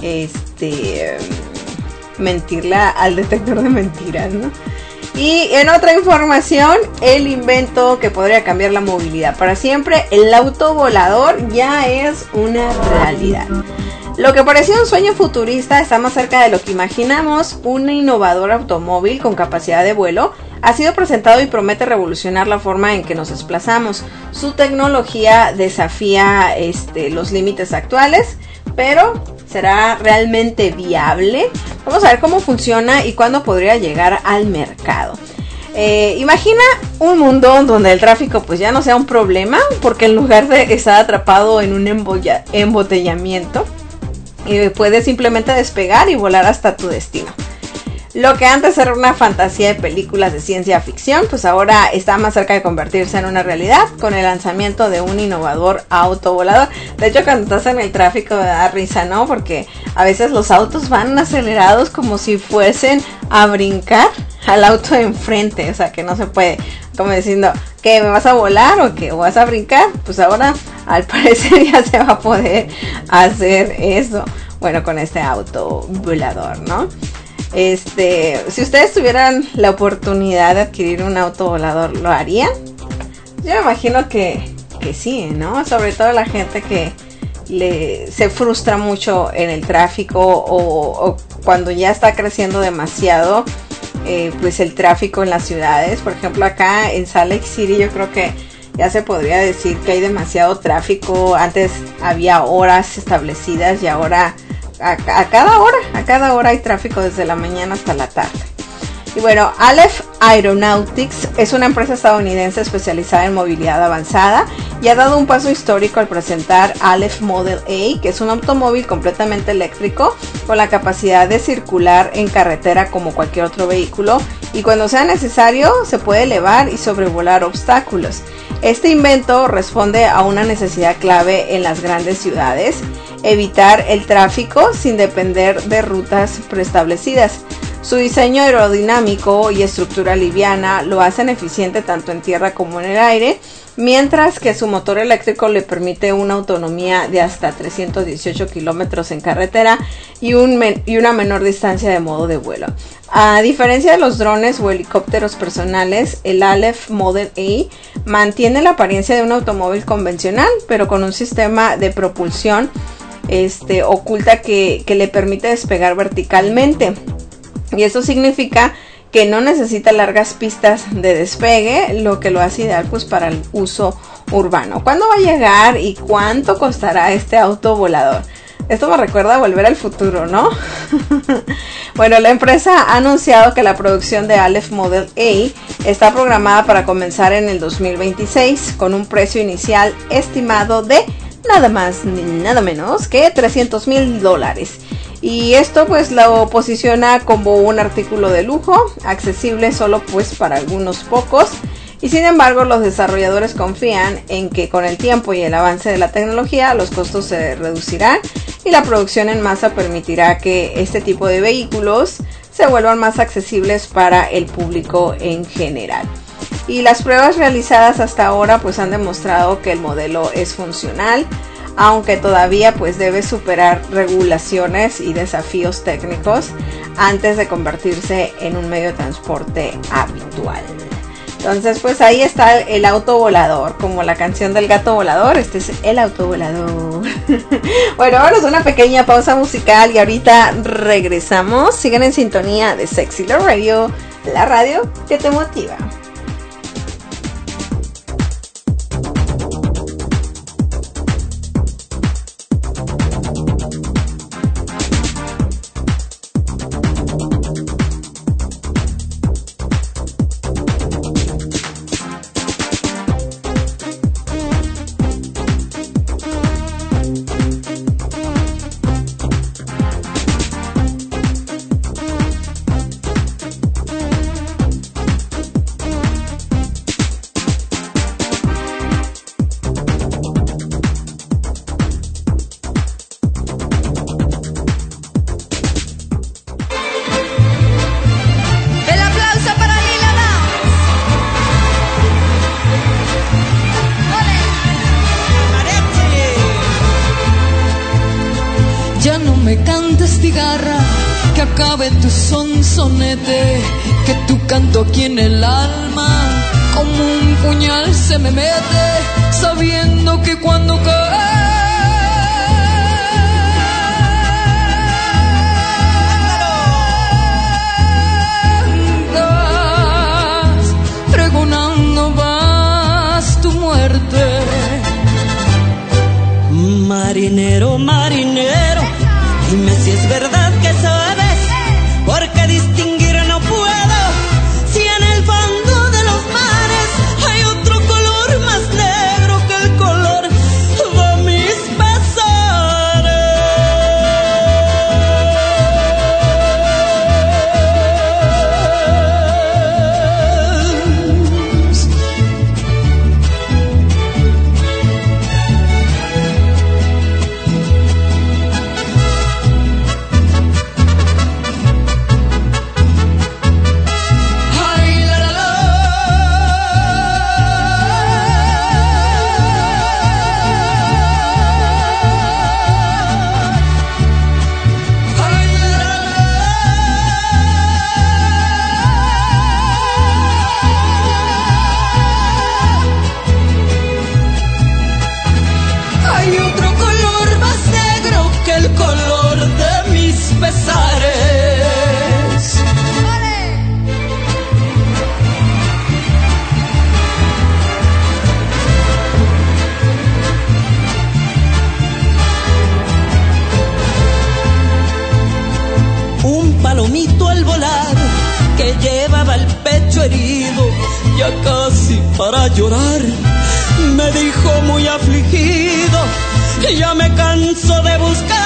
mentirle al detector de mentiras, ¿no? Y en otra información, el invento que podría cambiar la movilidad para siempre, el auto volador, ya es una realidad. Lo que parecía un sueño futurista está más cerca de lo que imaginamos. Un innovador automóvil con capacidad de vuelo ha sido presentado y promete revolucionar la forma en que nos desplazamos. Su tecnología desafía los límites actuales, pero ¿será realmente viable? Vamos a ver cómo funciona y cuándo podría llegar al mercado. Imagina un mundo donde el tráfico pues ya no sea un problema, porque en lugar de estar atrapado en un embotellamiento, puedes simplemente despegar y volar hasta tu destino. Lo que antes era una fantasía de películas de ciencia ficción, pues ahora está más cerca de convertirse en una realidad con el lanzamiento de un innovador auto volador. De hecho, cuando estás en el tráfico me da risa, ¿no? Porque a veces los autos van acelerados como si fuesen a brincar al auto de enfrente, o sea que no se puede, como diciendo, ¿qué, me vas a volar o qué? ¿O vas a brincar? Pues ahora al parecer ya se va a poder hacer eso, bueno, con este auto volador, ¿no? Si ustedes tuvieran la oportunidad de adquirir un auto volador, ¿lo harían? Yo me imagino que sí, ¿no? Sobre todo la gente que se frustra mucho en el tráfico o cuando ya está creciendo demasiado, pues el tráfico en las ciudades. Por ejemplo, acá en Salt Lake City yo creo que ya se podría decir que hay demasiado tráfico. Antes había horas establecidas y ahora a cada hora hay tráfico desde la mañana hasta la tarde. Y bueno, Aleph Aeronautics es una empresa estadounidense especializada en movilidad avanzada y ha dado un paso histórico al presentar Aleph Model A, que es un automóvil completamente eléctrico con la capacidad de circular en carretera como cualquier otro vehículo, y cuando sea necesario se puede elevar y sobrevolar obstáculos. Este invento responde a una necesidad clave en las grandes ciudades: evitar el tráfico sin depender de rutas preestablecidas. Su diseño aerodinámico y estructura liviana lo hacen eficiente tanto en tierra como en el aire, mientras que su motor eléctrico le permite una autonomía de hasta 318 kilómetros en carretera y una menor distancia de modo de vuelo. A diferencia de los drones o helicópteros personales, el Aleph Model A mantiene la apariencia de un automóvil convencional, pero con un sistema de propulsión oculta que le permite despegar verticalmente. Y eso significa que no necesita largas pistas de despegue, lo que lo hace ideal pues para el uso urbano. ¿Cuándo va a llegar y cuánto costará este auto volador? Esto me recuerda a Volver al Futuro, ¿no? Bueno, la empresa ha anunciado que la producción de Aleph Model A está programada para comenzar en el 2026 con un precio inicial estimado de nada más ni nada menos que $300,000. Y esto pues lo posiciona como un artículo de lujo, accesible solo pues para algunos pocos. Y sin embargo, los desarrolladores confían en que con el tiempo y el avance de la tecnología, los costos se reducirán y la producción en masa permitirá que este tipo de vehículos se vuelvan más accesibles para el público en general. Y las pruebas realizadas hasta ahora pues han demostrado que el modelo es funcional, aunque todavía pues debe superar regulaciones y desafíos técnicos antes de convertirse en un medio de transporte habitual. Entonces pues ahí está el auto volador, como la canción del gato volador. Este es el auto volador. Bueno, vamos a una pequeña pausa musical y ahorita regresamos. Sigan en sintonía de Sexy Love Radio, la radio que te motiva. Que tu canto aquí en el alma como un puñal se me mete, sabiendo que cuando cae palomito al volar, que llevaba el pecho herido, ya casi para llorar, me dijo muy afligido: ya me canso de buscar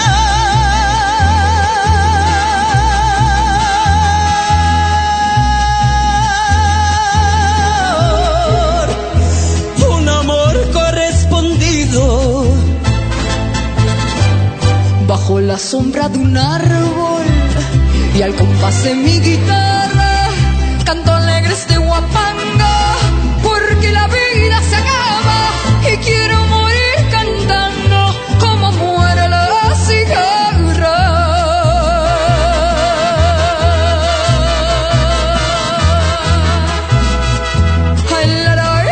un amor correspondido. Bajo la sombra de un árbol y al compás de mi guitarra canto alegre este guapanga, porque la vida se acaba y quiero morir cantando como muere la cigarra. Ay, la, la,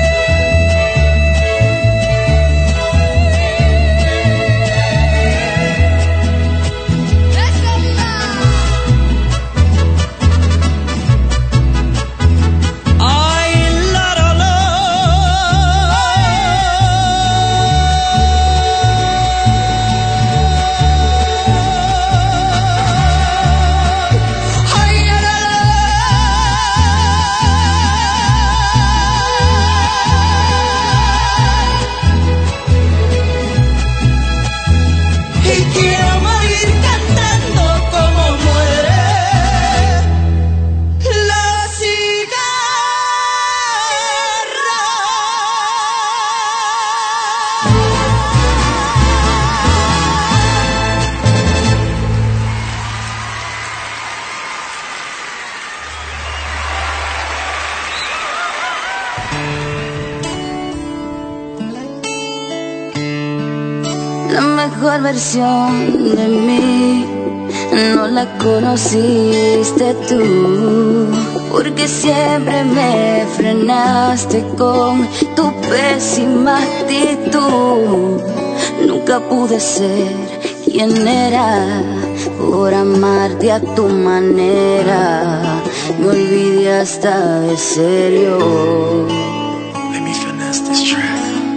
La mejor versión de mí no la conociste tú, porque siempre me frenaste con tu pésima actitud. Nunca pude ser quien era por amarte a tu manera. Me olvidé hasta de serio. Let me finesse this track.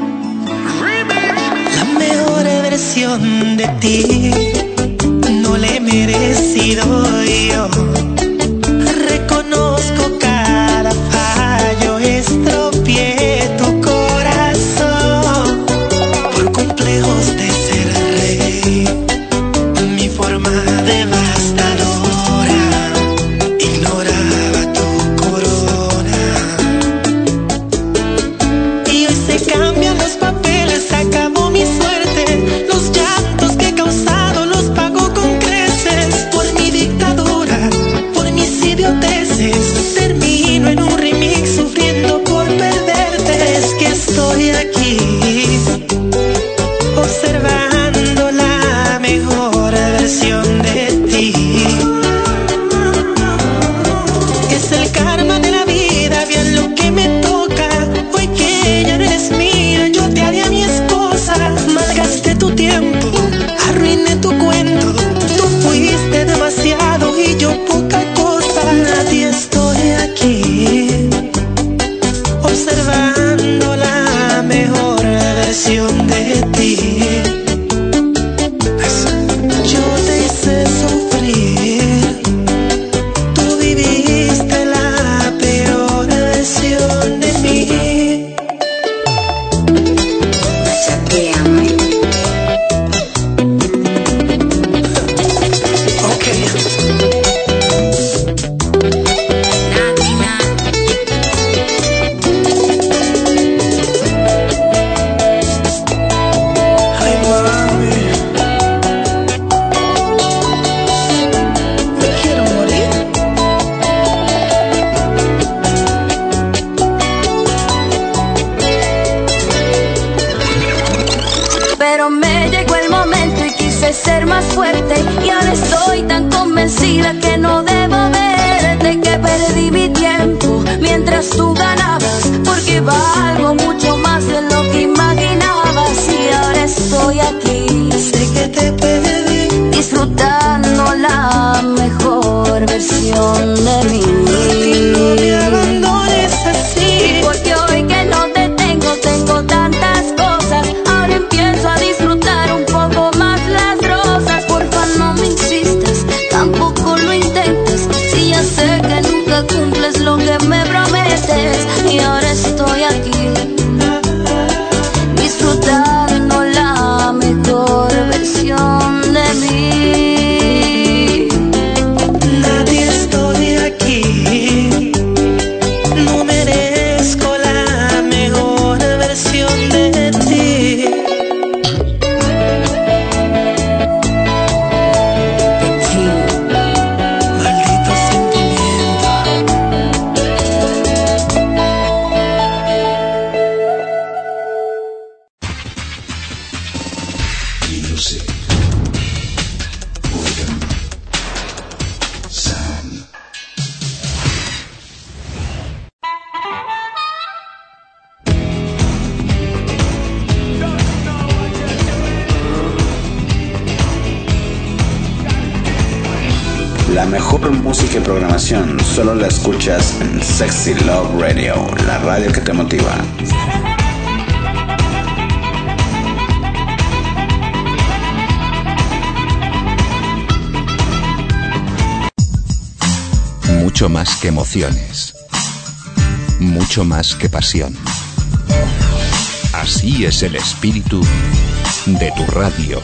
La mejor versión de ti no la he merecido yo. Reconozco cada fallo, estropeé tu corazón por complejos de ser rey. Mi forma devastadora ignoraba tu corona. Y hoy se cambian los papeles, acabó mi suerte. Los llantos que he causado los pago con creces. Por mi dictadura, por mis idioteces, termino en un remix sufriendo por perderte. Es que estoy aquí observando la mejor versión de ti. Es el karma de la vida, bien lo que me toca. Hoy que ya no eres mía, yo te haré a mi esposa. Malgasté tu tiempo, arruiné tu cuento. Tú fuiste demasiado y yo poca cosa. Y estoy aquí observando la mejor versión de ti. Yo te hice sufrir, tú viviste la peor versión de mí. Okay. Ay, mami, me quiero morir. Pero me llegó el momento y quise ser más fuerte, y ahora estoy tan convencida que no debo verte, que perdí mi tiempo mientras tú ganabas, porque valgo mucho más de lo que imaginabas. Y ahora estoy aquí, Sé que te perdí. disfrutando la mejor versión de mí. No me abandones así. Porque hoy que no te tengo, tengo tantas cosas. Ahora empiezo a disfrutar un poco más las rosas. Porfa, no me insistas, tampoco lo intentes. La mejor música y programación solo la escuchas en Sexy Love Radio, la radio que te motiva. Mucho más que emociones. Mucho más que pasión. Así es el espíritu de tu radio.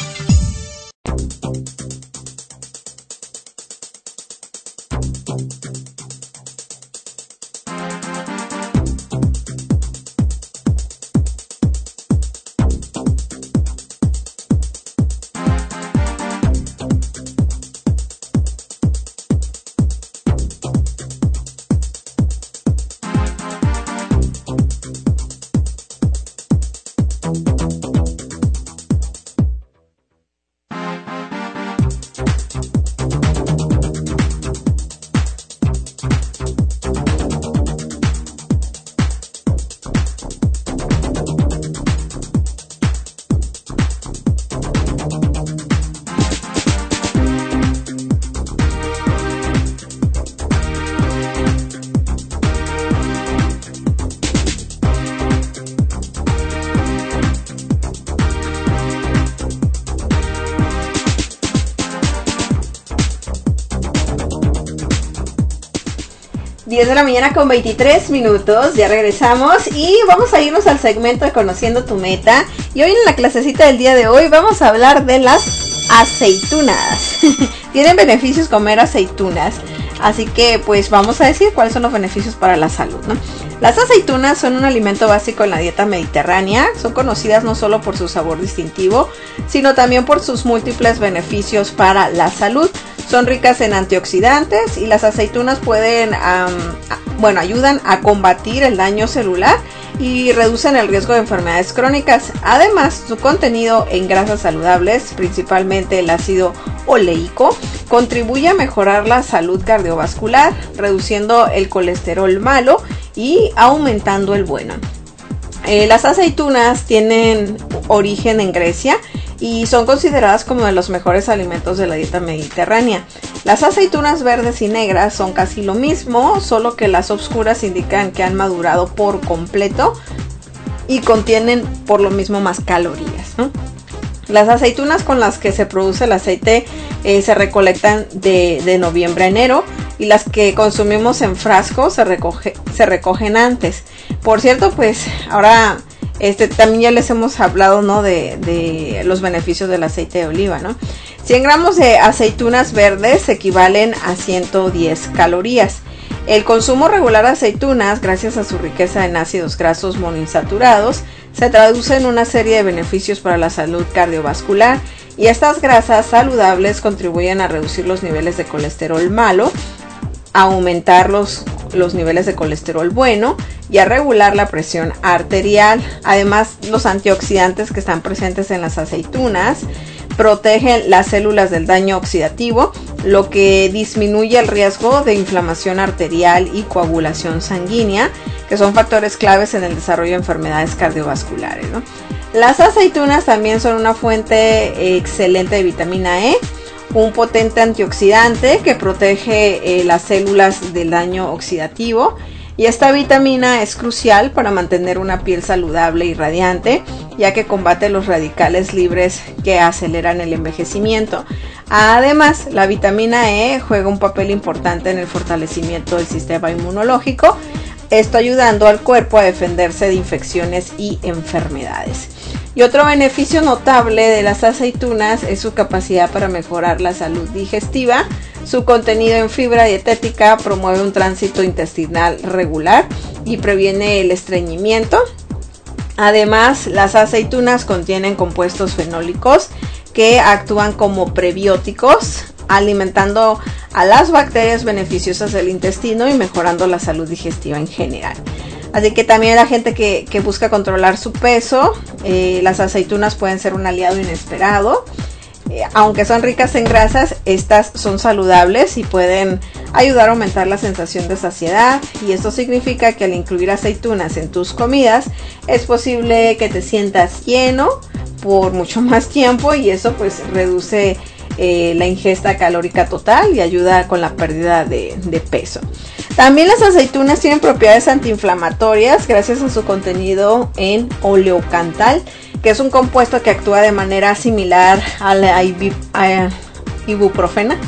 De la mañana con 23 minutos, ya regresamos y vamos a irnos al segmento de Conociendo tu Meta. Y hoy en la clasecita del día de hoy vamos a hablar de las aceitunas. Tienen beneficios comer aceitunas, así que pues vamos a decir cuáles son los beneficios para la salud, ¿no? Las aceitunas son un alimento básico en la dieta mediterránea. Son conocidas no solo por su sabor distintivo, sino también por sus múltiples beneficios para la salud. Son ricas en antioxidantes y las aceitunas pueden, ayudan a combatir el daño celular y reducen el riesgo de enfermedades crónicas. Además, su contenido en grasas saludables, principalmente el ácido oleico, contribuye a mejorar la salud cardiovascular, reduciendo el colesterol malo y aumentando el bueno. Las aceitunas tienen origen en Grecia y son consideradas como de los mejores alimentos de la dieta mediterránea. Las aceitunas verdes y negras son casi lo mismo, solo que las oscuras indican que han madurado por completo y contienen por lo mismo más calorías, ¿no? Las aceitunas con las que se produce el aceite se recolectan de noviembre a enero, y las que consumimos en frascos se recogen antes. Por cierto, pues ahora también ya les hemos hablado, ¿no?, de los beneficios del aceite de oliva, ¿no? 100 gramos de aceitunas verdes equivalen a 110 calorías. El consumo regular de aceitunas, gracias a su riqueza en ácidos grasos monoinsaturados, se traduce en una serie de beneficios para la salud cardiovascular, y estas grasas saludables contribuyen a reducir los niveles de colesterol malo, a aumentar los niveles de colesterol bueno y a regular la presión arterial. Además, los antioxidantes que están presentes en las aceitunas protegen las células del daño oxidativo, lo que disminuye el riesgo de inflamación arterial y coagulación sanguínea, que son factores claves en el desarrollo de enfermedades cardiovasculares, ¿no? Las aceitunas también son una fuente excelente de vitamina E, un potente antioxidante que protege las células del daño oxidativo, y esta vitamina es crucial para mantener una piel saludable y radiante, ya que combate los radicales libres que aceleran el envejecimiento. Además, la vitamina E juega un papel importante en el fortalecimiento del sistema inmunológico, esto ayudando al cuerpo a defenderse de infecciones y enfermedades. Y otro beneficio notable de las aceitunas es su capacidad para mejorar la salud digestiva. Su contenido en fibra dietética promueve un tránsito intestinal regular y previene el estreñimiento. Además, las aceitunas contienen compuestos fenólicos que actúan como prebióticos, alimentando a las bacterias beneficiosas del intestino y mejorando la salud digestiva en general. Así que también la gente que busca controlar su peso, las aceitunas pueden ser un aliado inesperado. Aunque son ricas en grasas, estas son saludables y pueden ayudar a aumentar la sensación de saciedad, y esto significa que al incluir aceitunas en tus comidas es posible que te sientas lleno por mucho más tiempo, y eso pues reduce la ingesta calórica total y ayuda con la pérdida de peso. También las aceitunas tienen propiedades antiinflamatorias gracias a su contenido en oleocantal, que es un compuesto que actúa de manera similar a la ibuprofena.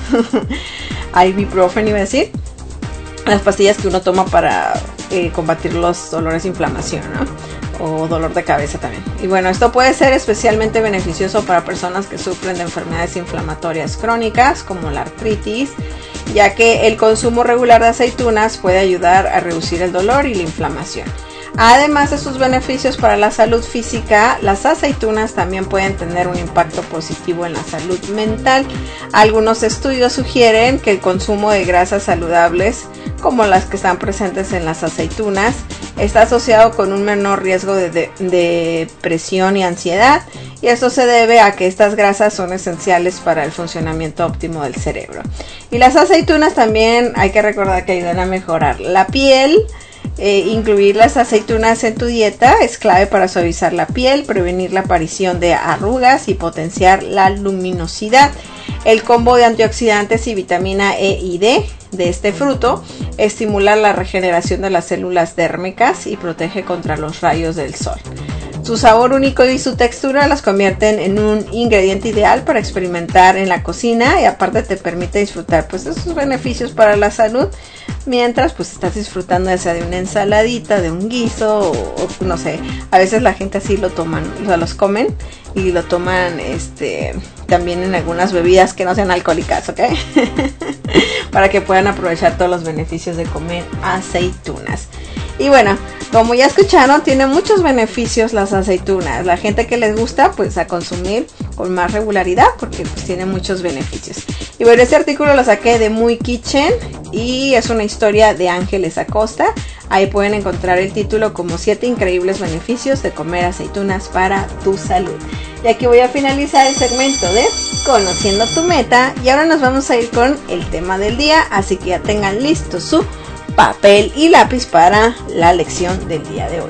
Ibuprofen iba a decir. Las pastillas que uno toma para combatir los dolores de inflamación, ¿no? O dolor de cabeza también. Y bueno, esto puede ser especialmente beneficioso para personas que sufren de enfermedades inflamatorias crónicas como la artritis, ya que el consumo regular de aceitunas puede ayudar a reducir el dolor y la inflamación. Además de sus beneficios para la salud física, las aceitunas también pueden tener un impacto positivo en la salud mental. Algunos estudios sugieren que el consumo de grasas saludables, como las que están presentes en las aceitunas, está asociado con un menor riesgo de depresión y ansiedad, y esto se debe a que estas grasas son esenciales para el funcionamiento óptimo del cerebro. Y las aceitunas también hay que recordar que ayudan a mejorar la piel. Incluir las aceitunas en tu dieta es clave para suavizar la piel, prevenir la aparición de arrugas y potenciar la luminosidad. El combo de antioxidantes y vitamina E y D de este fruto estimula la regeneración de las células dérmicas y protege contra los rayos del sol. Su sabor único y su textura las convierten en un ingrediente ideal para experimentar en la cocina, y aparte te permite disfrutar pues de sus beneficios para la salud mientras pues estás disfrutando ya sea de una ensaladita, de un guiso o no sé, a veces la gente así lo toman, o sea, los comen y lo toman también en algunas bebidas que no sean alcohólicas, ¿ok? Para que puedan aprovechar todos los beneficios de comer aceitunas. Y bueno, como ya escucharon, tiene muchos beneficios las aceitunas. La gente que les gusta, pues a consumir con más regularidad porque pues tiene muchos beneficios. Y bueno, este artículo lo saqué de Muy Kitchen y es una historia de Ángeles Acosta. Ahí pueden encontrar el título como 7 increíbles beneficios de comer aceitunas para tu salud. Y aquí voy a finalizar el segmento de Conociendo tu Meta. Y ahora nos vamos a ir con el tema del día, así que ya tengan listo su papel y lápiz para la lección del día de hoy.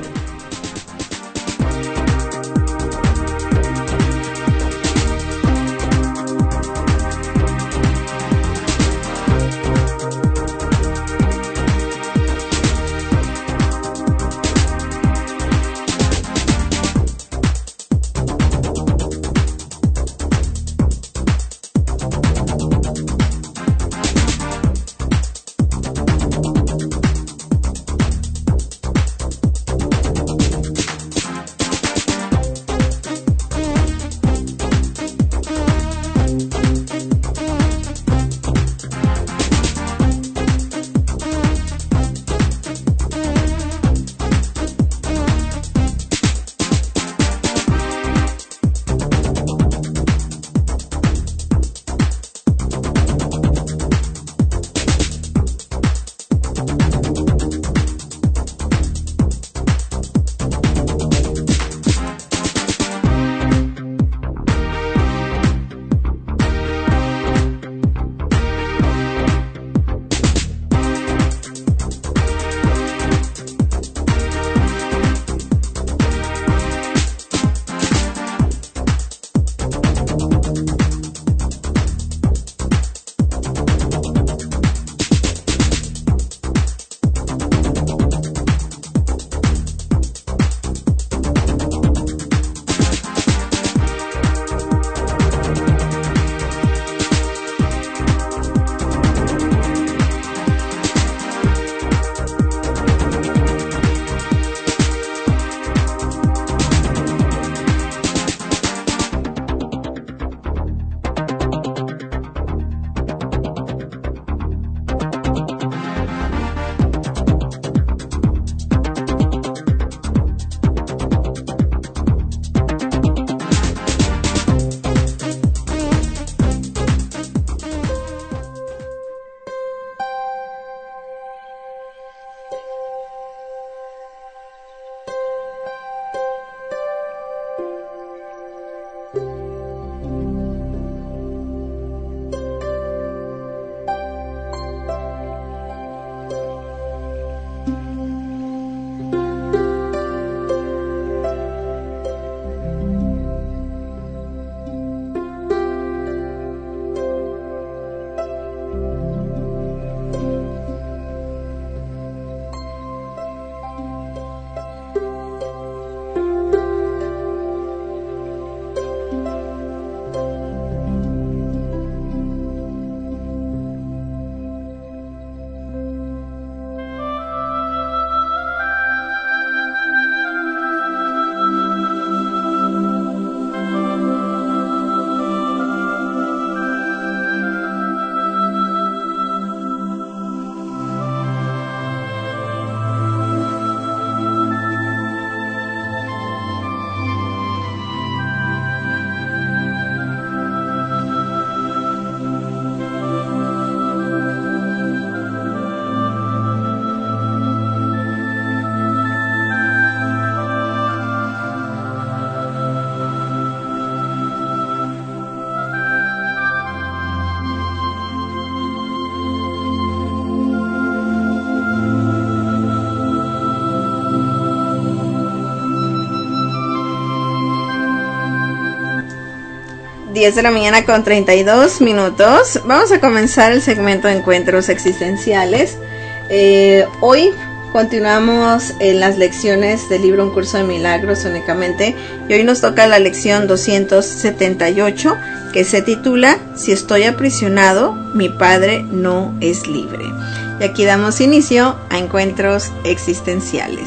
10 de la mañana con 32 minutos. Vamos a comenzar el segmento de encuentros existenciales. Hoy continuamos en las lecciones del libro Un Curso de Milagros únicamente. Y hoy nos toca la lección 278, que se titula Si estoy aprisionado, mi Padre no es libre. Y aquí damos inicio a encuentros existenciales.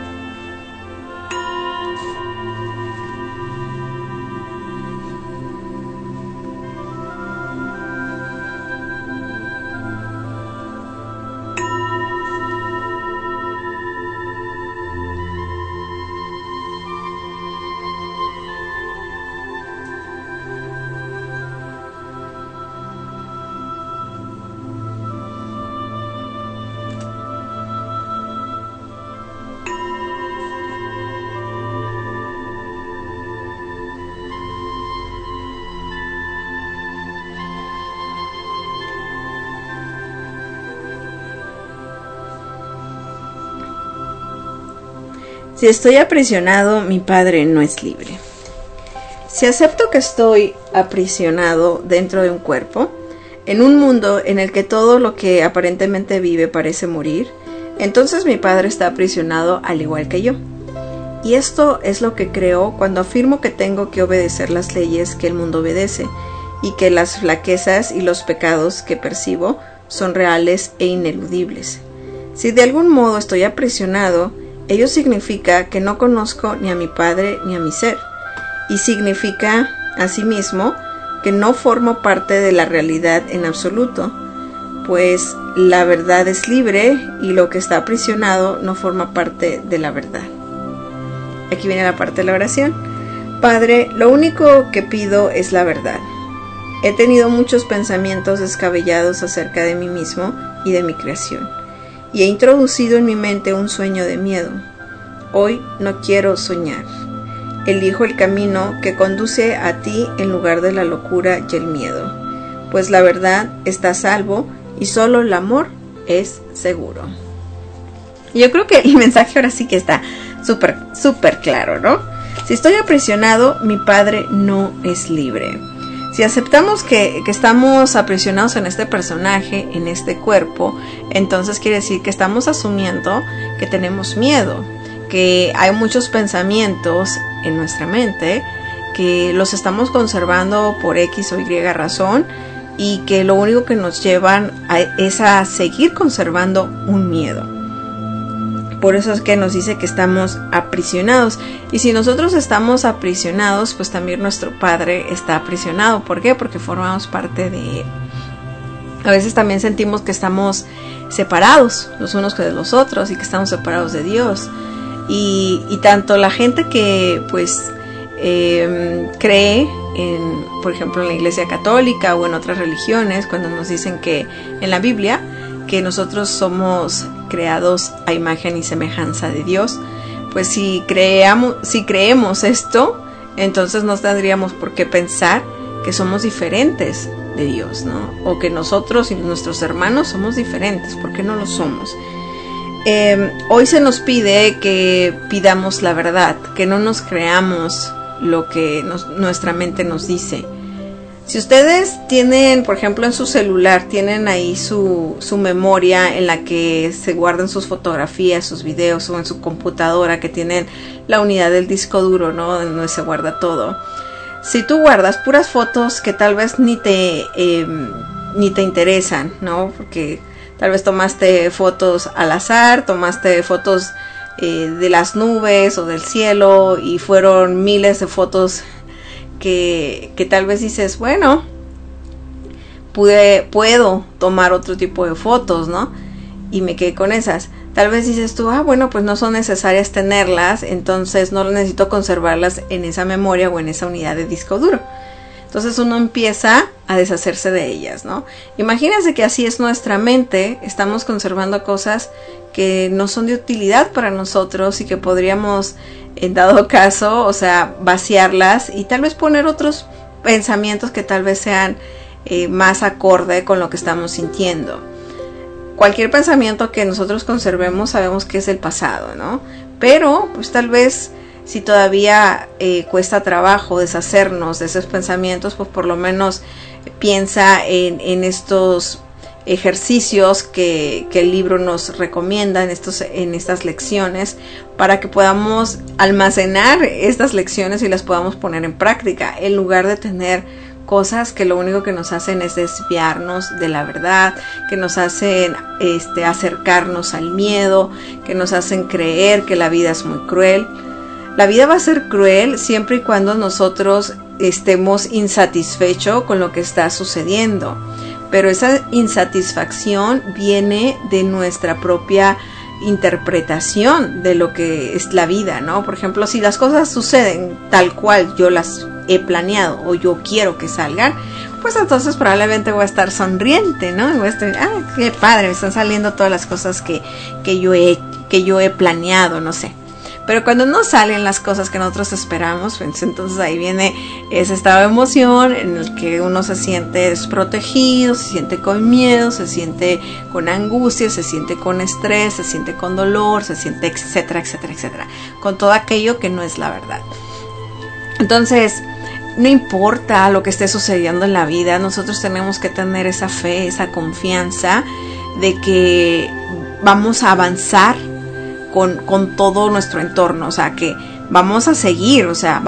Si estoy aprisionado, mi Padre no es libre. Si acepto que estoy aprisionado dentro de un cuerpo, en un mundo en el que todo lo que aparentemente vive parece morir, entonces mi Padre está aprisionado al igual que yo. Y esto es lo que creo cuando afirmo que tengo que obedecer las leyes que el mundo obedece, y que las flaquezas y los pecados que percibo son reales e ineludibles. Si de algún modo estoy aprisionado, ello significa que no conozco ni a mi Padre ni a mi ser, y significa, asimismo, que no formo parte de la realidad en absoluto, pues la verdad es libre y lo que está aprisionado no forma parte de la verdad. Aquí viene la parte de la oración. Padre, lo único que pido es la verdad. He tenido muchos pensamientos descabellados acerca de mí mismo y de mi creación, y he introducido en mi mente un sueño de miedo. Hoy no quiero soñar. Elijo el camino que conduce a ti en lugar de la locura y el miedo, pues la verdad está a salvo y solo el amor es seguro. Yo creo que el mensaje ahora sí que está súper claro, ¿no? Si estoy aprisionado, mi Padre no es libre. Si aceptamos que estamos aprisionados en este personaje, en este cuerpo, entonces quiere decir que estamos asumiendo que tenemos miedo, que hay muchos pensamientos en nuestra mente que los estamos conservando por X o Y razón, y que lo único que nos llevan es a seguir conservando un miedo. Por eso es que nos dice que estamos aprisionados. Y si nosotros estamos aprisionados, pues también nuestro Padre está aprisionado. ¿Por qué? Porque formamos parte de Él. A veces también sentimos que estamos separados los unos de los otros y que estamos separados de Dios. Y tanto la gente que pues cree en, por ejemplo, en la Iglesia Católica o en otras religiones, cuando nos dicen que en la Biblia que nosotros somos creados a imagen y semejanza de Dios, pues si creemos esto, entonces no tendríamos por qué pensar que somos diferentes de Dios, ¿no? O que nosotros y nuestros hermanos somos diferentes, porque no lo somos. Hoy se nos pide que pidamos la verdad, que no nos creamos lo que nuestra mente nos dice. Si ustedes tienen, por ejemplo, en su celular, tienen ahí su memoria en la que se guardan sus fotografías, sus videos, o en su computadora que tienen la unidad del disco duro, ¿no? Donde se guarda todo. Si tú guardas puras fotos que tal vez ni te interesan, ¿no? Porque tal vez tomaste fotos al azar, tomaste fotos de las nubes o del cielo, y fueron miles de fotos que tal vez dices, bueno, puedo tomar otro tipo de fotos, ¿no? Y me quedé con esas. Tal vez dices tú, bueno, pues no son necesarias tenerlas, entonces no necesito conservarlas en esa memoria o en esa unidad de disco duro. Entonces uno empieza a deshacerse de ellas, ¿no? Imagínense que así es nuestra mente, estamos conservando cosas que no son de utilidad para nosotros y que podríamos, en dado caso, o sea, vaciarlas y tal vez poner otros pensamientos que tal vez sean más acorde con lo que estamos sintiendo. Cualquier pensamiento que nosotros conservemos sabemos que es el pasado, ¿no? Pero pues tal vez Si todavía cuesta trabajo deshacernos de esos pensamientos, pues por lo menos piensa en estos ejercicios que el libro nos recomienda en estas lecciones, para que podamos almacenar estas lecciones y las podamos poner en práctica, en lugar de tener cosas que lo único que nos hacen es desviarnos de la verdad, que nos hacen acercarnos al miedo, que nos hacen creer que la vida es muy cruel. La vida va a ser cruel siempre y cuando nosotros estemos insatisfechos con lo que está sucediendo. Pero esa insatisfacción viene de nuestra propia interpretación de lo que es la vida, ¿no? Por ejemplo, si las cosas suceden tal cual yo las he planeado o yo quiero que salgan, pues entonces probablemente voy a estar sonriente, ¿no? Voy a estar, qué padre, me están saliendo todas las cosas que yo he planeado, no sé. Pero cuando no salen las cosas que nosotros esperamos, pues entonces ahí viene ese estado de emoción en el que uno se siente desprotegido, se siente con miedo, se siente con angustia, se siente con estrés, se siente con dolor, se siente etcétera, etcétera, etcétera, con todo aquello que no es la verdad. Entonces, no importa lo que esté sucediendo en la vida, nosotros tenemos que tener esa fe, esa confianza de que vamos a avanzar con todo nuestro entorno, o sea, que vamos a seguir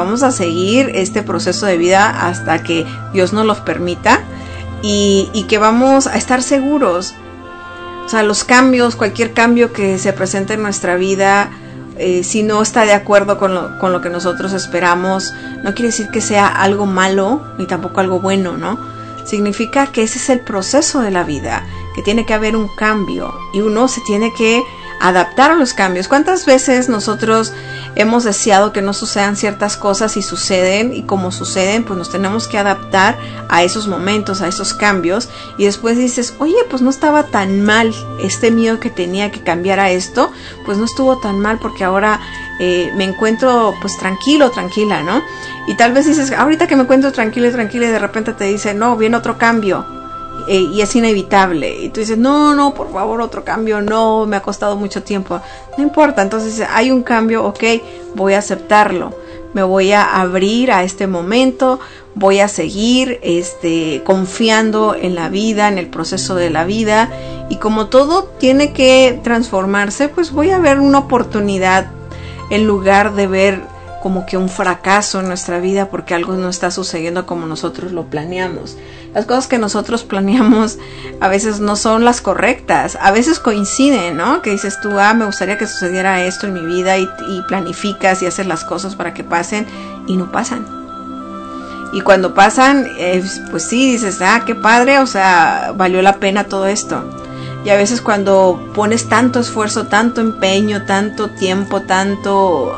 este proceso de vida hasta que Dios nos lo permita, y que vamos a estar seguros. O sea, los cambios, cualquier cambio que se presente en nuestra vida, si no está de acuerdo con lo que nosotros esperamos, no quiere decir que sea algo malo ni tampoco algo bueno, ¿no? Significa que ese es el proceso de la vida, que tiene que haber un cambio y uno se tiene que adaptar a los cambios. ¿Cuántas veces nosotros hemos deseado que no sucedan ciertas cosas y suceden, y como suceden, pues nos tenemos que adaptar a esos momentos, a esos cambios, y después dices, oye, pues no estaba tan mal este miedo que tenía que cambiar a esto, pues no estuvo tan mal porque ahora me encuentro pues tranquilo, tranquila, ¿no? Y tal vez dices, ahorita que me encuentro tranquilo y tranquila, y de repente te dice, no, viene otro cambio. Y es inevitable, y tú dices, no, por favor, otro cambio, no, me ha costado mucho tiempo, no importa. Entonces hay un cambio, ok, voy a aceptarlo, me voy a abrir a este momento, voy a seguir confiando en la vida, en el proceso de la vida, y como todo tiene que transformarse, pues voy a ver una oportunidad en lugar de ver como que un fracaso en nuestra vida porque algo no está sucediendo como nosotros lo planeamos. Las cosas que nosotros planeamos a veces no son las correctas, a veces coinciden, ¿no? Que dices tú, me gustaría que sucediera esto en mi vida, y planificas y haces las cosas para que pasen y no pasan. Y cuando pasan, pues sí, dices, qué padre, o sea, valió la pena todo esto. Y a veces cuando pones tanto esfuerzo, tanto empeño, tanto tiempo, tanto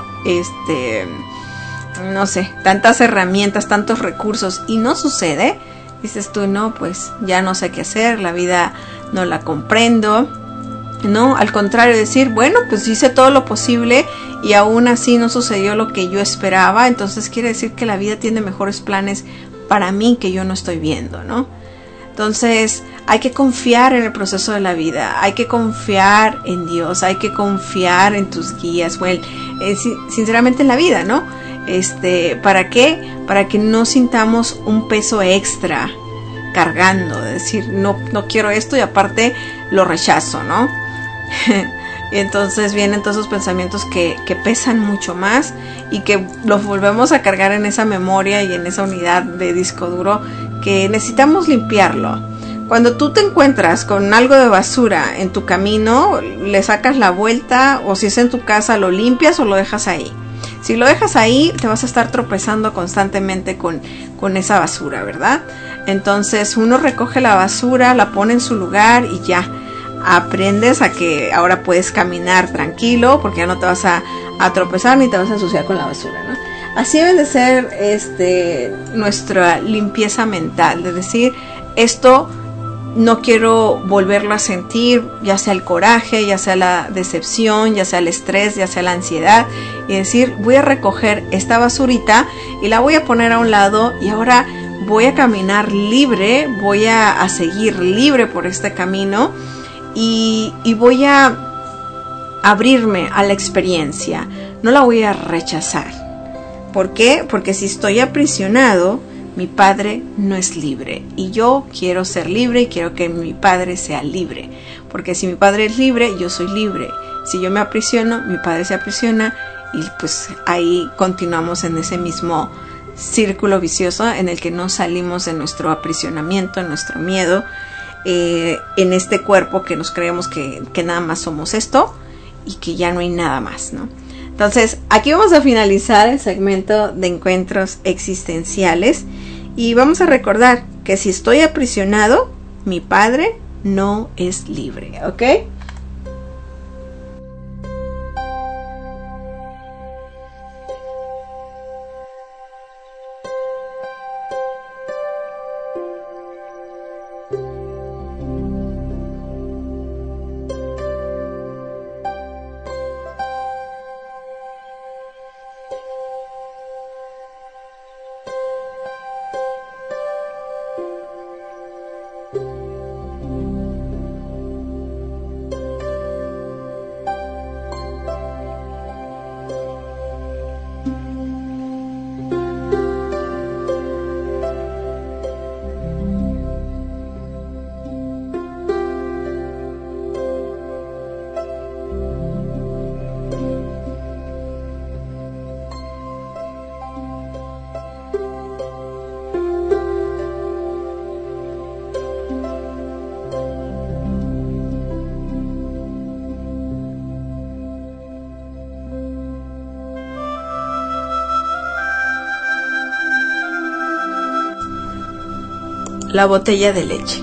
no sé, tantas herramientas, tantos recursos, y no sucede, dices tú, no, pues ya no sé qué hacer, la vida no la comprendo. No, al contrario, decir, bueno, pues hice todo lo posible y aún así no sucedió lo que yo esperaba, entonces quiere decir que la vida tiene mejores planes para mí que yo no estoy viendo, ¿no? Entonces hay que confiar en el proceso de la vida, hay que confiar en Dios, hay que confiar en tus guías, sinceramente en la vida, ¿no? ¿Para qué? Para que no sintamos un peso extra cargando, de decir, no quiero esto y aparte lo rechazo, ¿no? Y entonces vienen todos esos pensamientos que pesan mucho más y que los volvemos a cargar en esa memoria y en esa unidad de disco duro que necesitamos limpiarlo. Cuando tú te encuentras con algo de basura en tu camino, le sacas la vuelta, o si es en tu casa lo limpias o lo dejas ahí. Si lo dejas ahí, te vas a estar tropezando constantemente con esa basura, ¿verdad? Entonces uno recoge la basura, la pone en su lugar y ya aprendes a que ahora puedes caminar tranquilo porque ya no te vas a tropezar ni te vas a ensuciar con la basura, ¿no? Así debe de ser nuestra limpieza mental, de decir, esto no quiero volverlo a sentir, ya sea el coraje, ya sea la decepción, ya sea el estrés, ya sea la ansiedad, y decir, voy a recoger esta basurita y la voy a poner a un lado y ahora voy a caminar libre, voy a seguir libre por este camino y voy a abrirme a la experiencia, no la voy a rechazar. ¿Por qué? Porque si estoy aprisionado, mi padre no es libre y yo quiero ser libre y quiero que mi padre sea libre, porque si mi padre es libre, yo soy libre. Si yo me aprisiono, mi padre se aprisiona y pues ahí continuamos en ese mismo círculo vicioso en el que no salimos de nuestro aprisionamiento, nuestro miedo, en este cuerpo que nos creemos que nada más somos esto y que ya no hay nada más, ¿no? Entonces, aquí vamos a finalizar el segmento de encuentros existenciales y vamos a recordar que si estoy aprisionado, mi padre no es libre, ¿ok? La botella de leche.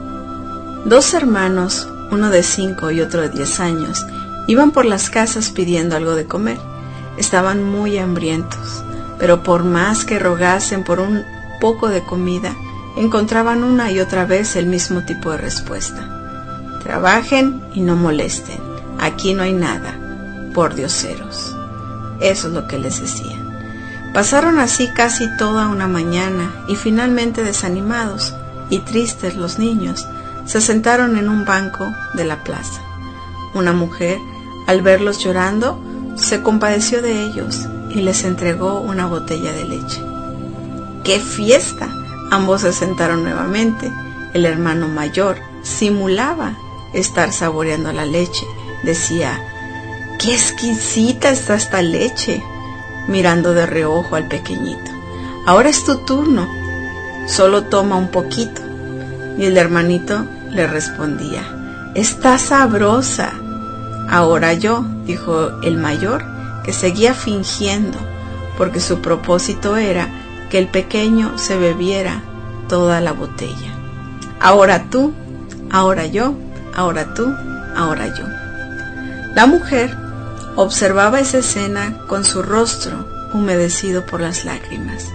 2 hermanos, uno de 5 y otro de 10 años, iban por las casas pidiendo algo de comer. Estaban muy hambrientos, pero por más que rogasen por un poco de comida, encontraban una y otra vez el mismo tipo de respuesta. Trabajen y no molesten, aquí no hay nada, por dioseros. Eso es lo que les decían. Pasaron así casi toda una mañana y finalmente desanimados y tristes los niños se sentaron en un banco de la plaza. Una mujer, al verlos llorando, se compadeció de ellos y les entregó una botella de leche. ¡Qué fiesta! Ambos se sentaron nuevamente. El hermano mayor simulaba estar saboreando la leche. Decía: ¡qué exquisita está esta leche!, mirando de reojo al pequeñito. Ahora es tu turno, solo toma un poquito. Y el hermanito le respondía: está sabrosa. Ahora yo, dijo el mayor, que seguía fingiendo, porque su propósito era que el pequeño se bebiera toda la botella. Ahora tú, ahora yo, ahora tú, ahora yo. La mujer observaba esa escena con su rostro humedecido por las lágrimas,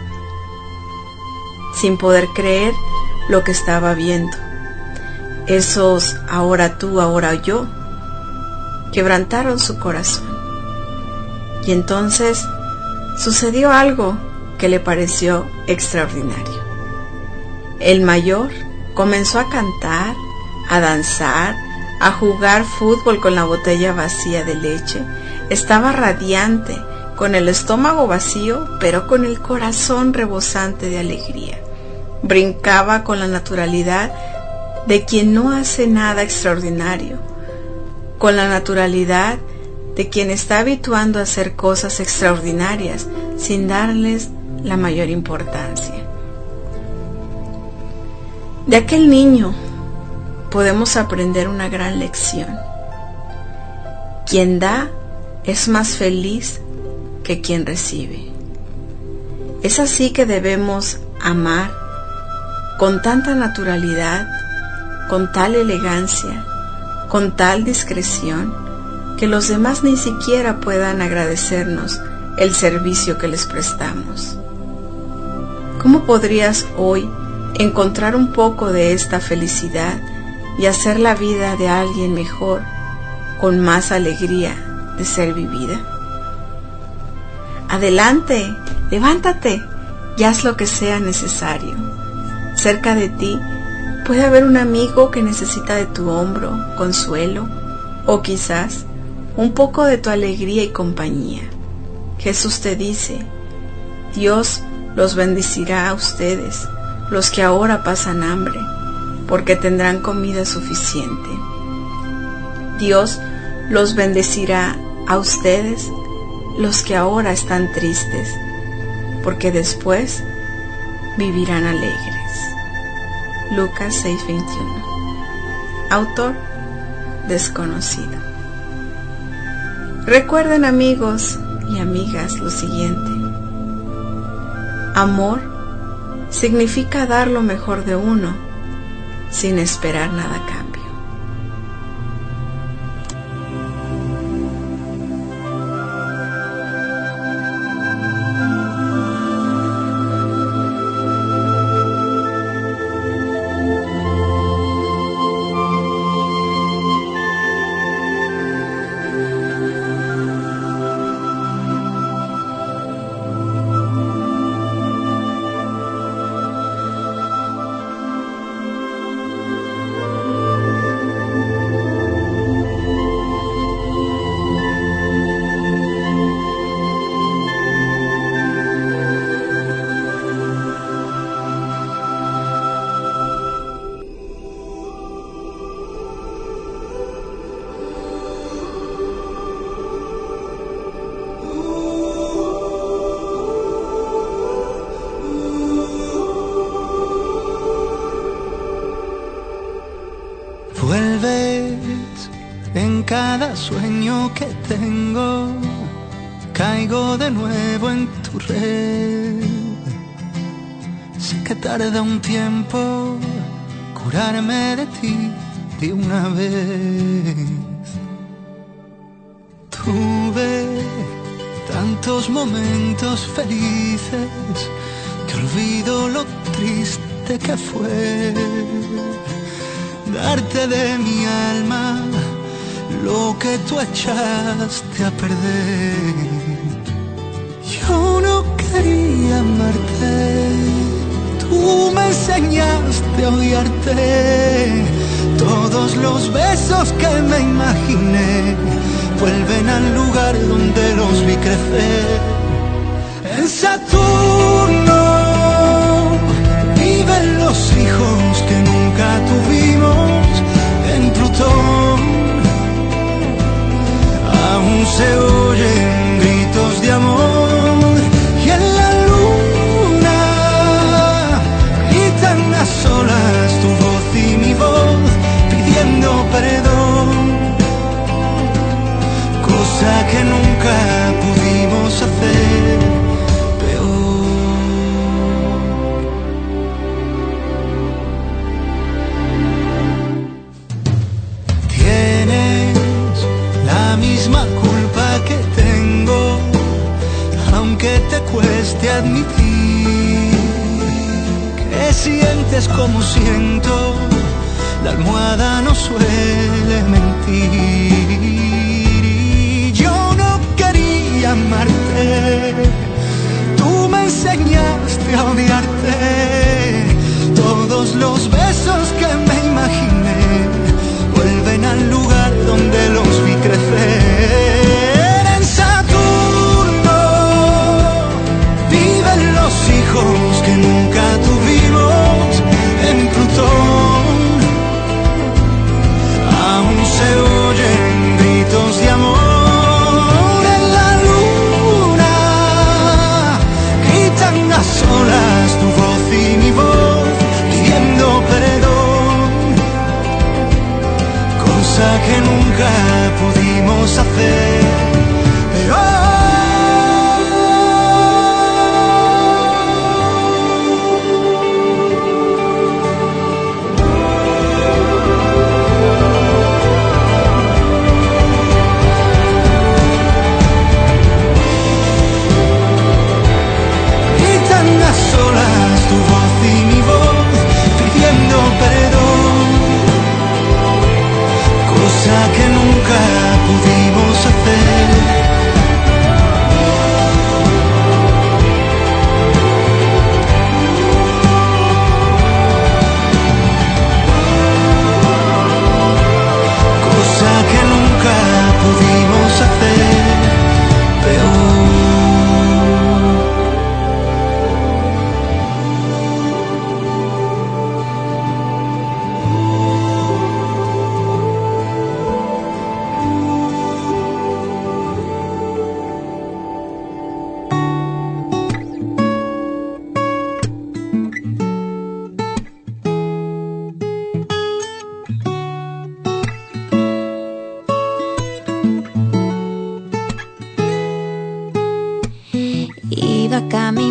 sin poder creer lo que estaba viendo. Esos ahora tú, ahora yo quebrantaron su corazón. Y entonces sucedió algo que le pareció extraordinario. El mayor comenzó a cantar, a danzar, a jugar fútbol con la botella vacía de leche. Estaba radiante, con el estómago vacío, pero con el corazón rebosante de alegría. Brincaba con la naturalidad de quien no hace nada extraordinario, con la naturalidad de quien está habituando a hacer cosas extraordinarias sin darles la mayor importancia. De aquel niño podemos aprender una gran lección. Quien da es más feliz que quien recibe. Es así que debemos amar con tanta naturalidad, con tal elegancia, con tal discreción, que los demás ni siquiera puedan agradecernos el servicio que les prestamos. ¿Cómo podrías hoy encontrar un poco de esta felicidad y hacer la vida de alguien mejor, con más alegría de ser vivida? Adelante, levántate y haz lo que sea necesario. Cerca de ti puede haber un amigo que necesita de tu hombro, consuelo, o quizás un poco de tu alegría y compañía. Jesús te dice: Dios los bendecirá a ustedes, los que ahora pasan hambre, porque tendrán comida suficiente. Dios los bendecirá a ustedes, los que ahora están tristes, porque después vivirán alegres. Lucas 6:21. Autor desconocido. Recuerden, amigos y amigas, lo siguiente: amor significa dar lo mejor de uno sin esperar nada a cambio. cada sueño que tengo, caigo de nuevo en tu red. Sé que tarda un tiempo curarme de ti de una vez. Tuve tantos momentos felices que olvido lo triste que fue darte de mi alma lo que tú echaste a perder. Yo no quería amarte, tú me enseñaste a odiarte. Todos los besos que me imaginé vuelven al lugar donde los vi crecer. En Saturno viven los hijos que nunca tuvimos. En Plutón aún se oyen gritos de amor. Y en la luna gritan a solas tu voz y mi voz pidiendo perdón, cosa que nunca pudimos hacer. Misma culpa que tengo, aunque te cueste admitir que sientes como siento, la almohada no suele mentir. Y yo no quería amarte, tú me enseñaste a odiarte. Todos los besos que me imaginé vuelven al lugar donde los vi crecer. En Saturno viven los hijos que nunca tuvimos. En Plutón aún se oyen gritos de amor. En la luna gritan a solas tu voz y mi voz pidiendo perdón, cosa que nunca pudimos hacer. Pero gritan a solas tu voz y mi voz pidiendo perdón, cosa que nunca pudimos hacer. Cosa que nunca pudimos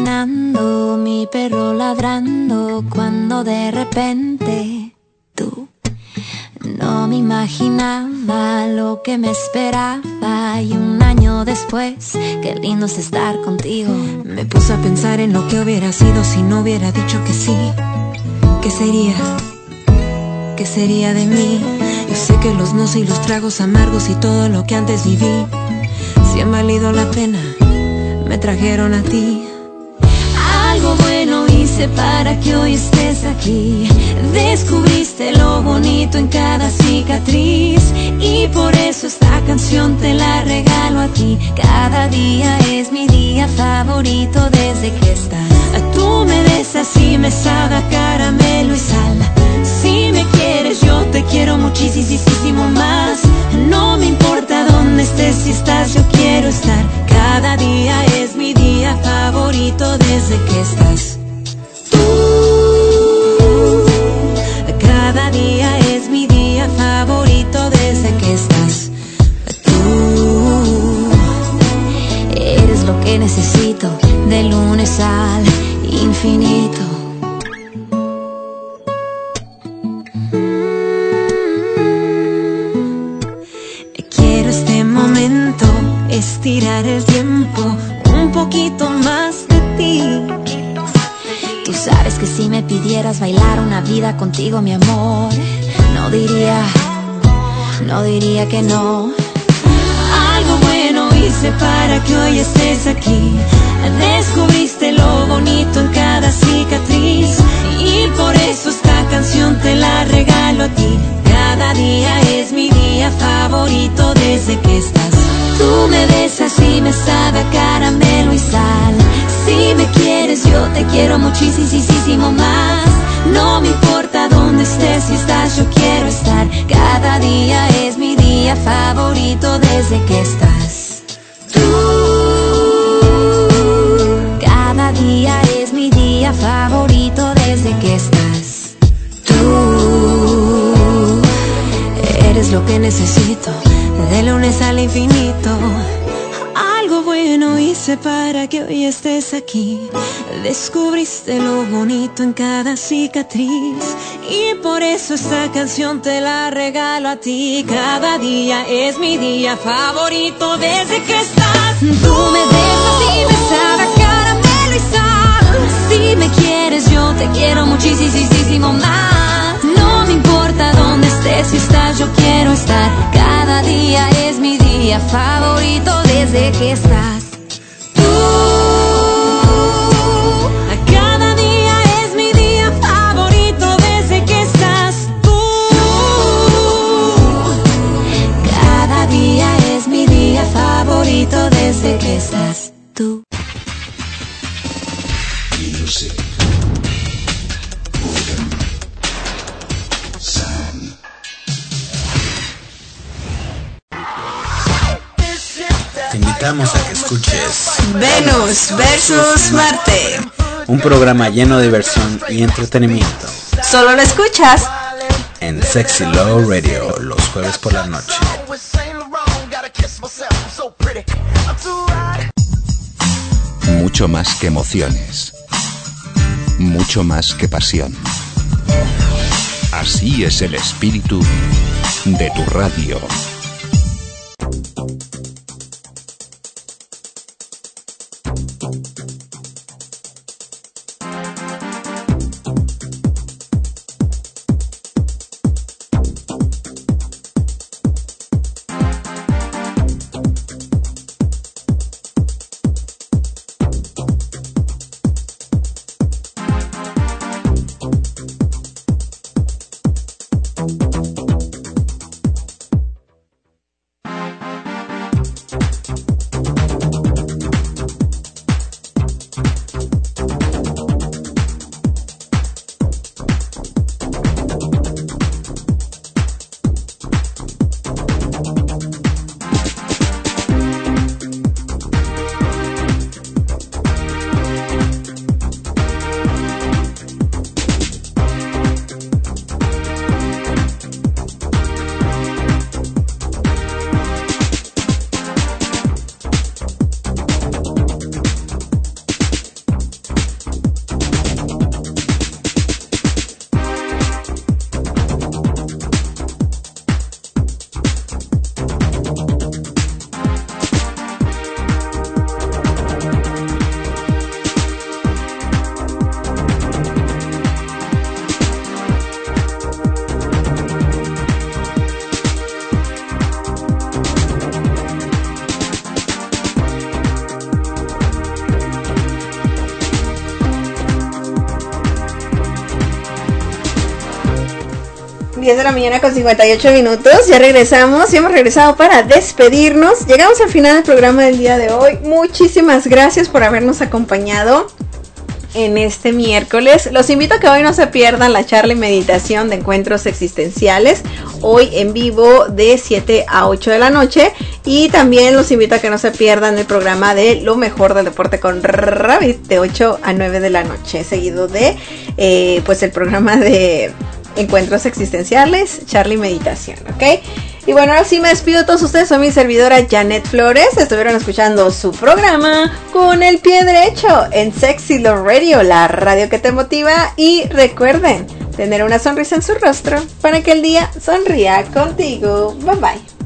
caminando, mi perro ladrando, cuando de repente tú no me imaginaba lo que me esperaba. Y un año después, qué lindo es estar contigo. Me puse a pensar en lo que hubiera sido si no hubiera dicho que sí. ¿Qué sería? ¿Qué sería de mí? Yo sé que los nos y los tragos amargos y todo lo que antes viví, si han valido la pena, me trajeron a ti. Algo bueno hice para que hoy estés aquí. Descubriste lo bonito en cada cicatriz, y por eso esta canción te la regalo a ti. Cada día es mi día favorito desde que estás. Tú me besas y me sabe a caramelo y sal. Si me quieres yo te quiero muchísimo más. No me importa dónde estés, si estás yo quiero estar. Cada día es mi día favorito desde que estás tú. Cada día es mi día favorito desde que estás tú. Eres lo que necesito de lunes al infinito. Quiero este momento, estirar el tiempo, un poquito más de ti. Tú sabes que si me pidieras bailar una vida contigo, mi amor, no diría que no. Algo bueno hice para que hoy estés aquí. Descubriste lo bonito en cada cicatriz, y por eso esta canción te la regalo a ti. Cada día es mi día favorito desde que estás. Tú me besas y me sabe a caramelo y sal. Si me quieres yo te quiero muchísimo más. No me importa dónde estés, si estás yo quiero estar. Cada día es mi día favorito desde que estás tú. Cada día es mi día favorito desde que estás tú. Eres lo que necesito de lunes al infinito. Algo bueno hice para que hoy estés aquí. Descubriste lo bonito en cada cicatriz, y por eso esta canción te la regalo a ti. Cada día es mi día favorito desde que estás. Tú me besas y me sabe a caramelo y sal. Si me quieres yo te quiero muchísimo más. No me importa dónde estés, si estás yo quiero estar. Cada día es mi día favorito desde que estás tú. Cada día es mi día favorito desde que estás tú. Cada día es mi día favorito desde que estás tú. Music. Te invitamos a que escuches Venus versus Marte, un programa lleno de diversión y entretenimiento. Solo lo escuchas En Sexy Love Radio, los jueves por la noche. Mucho más que emociones. Mucho más que pasión. Así es el espíritu de tu radio. 10 de la mañana con 58 minutos. Ya regresamos y hemos regresado para despedirnos. Llegamos al final del programa del día de hoy. Muchísimas gracias por habernos acompañado en este miércoles. Los invito a que hoy no se pierdan la charla y meditación de encuentros existenciales, hoy en vivo de 7 a 8 de la noche, y también los invito a que no se pierdan el programa de Lo Mejor del Deporte con Rabbit de 8 a 9 de la noche, seguido de pues el programa de encuentros existenciales, charla y meditación, ¿ok? Y bueno, ahora sí me despido de todos ustedes. Soy mi servidora Janet Flores. Estuvieron escuchando su programa Con el Pie Derecho en Sexy Love Radio, la radio que te motiva. Y recuerden tener una sonrisa en su rostro para que el día sonría contigo. Bye bye.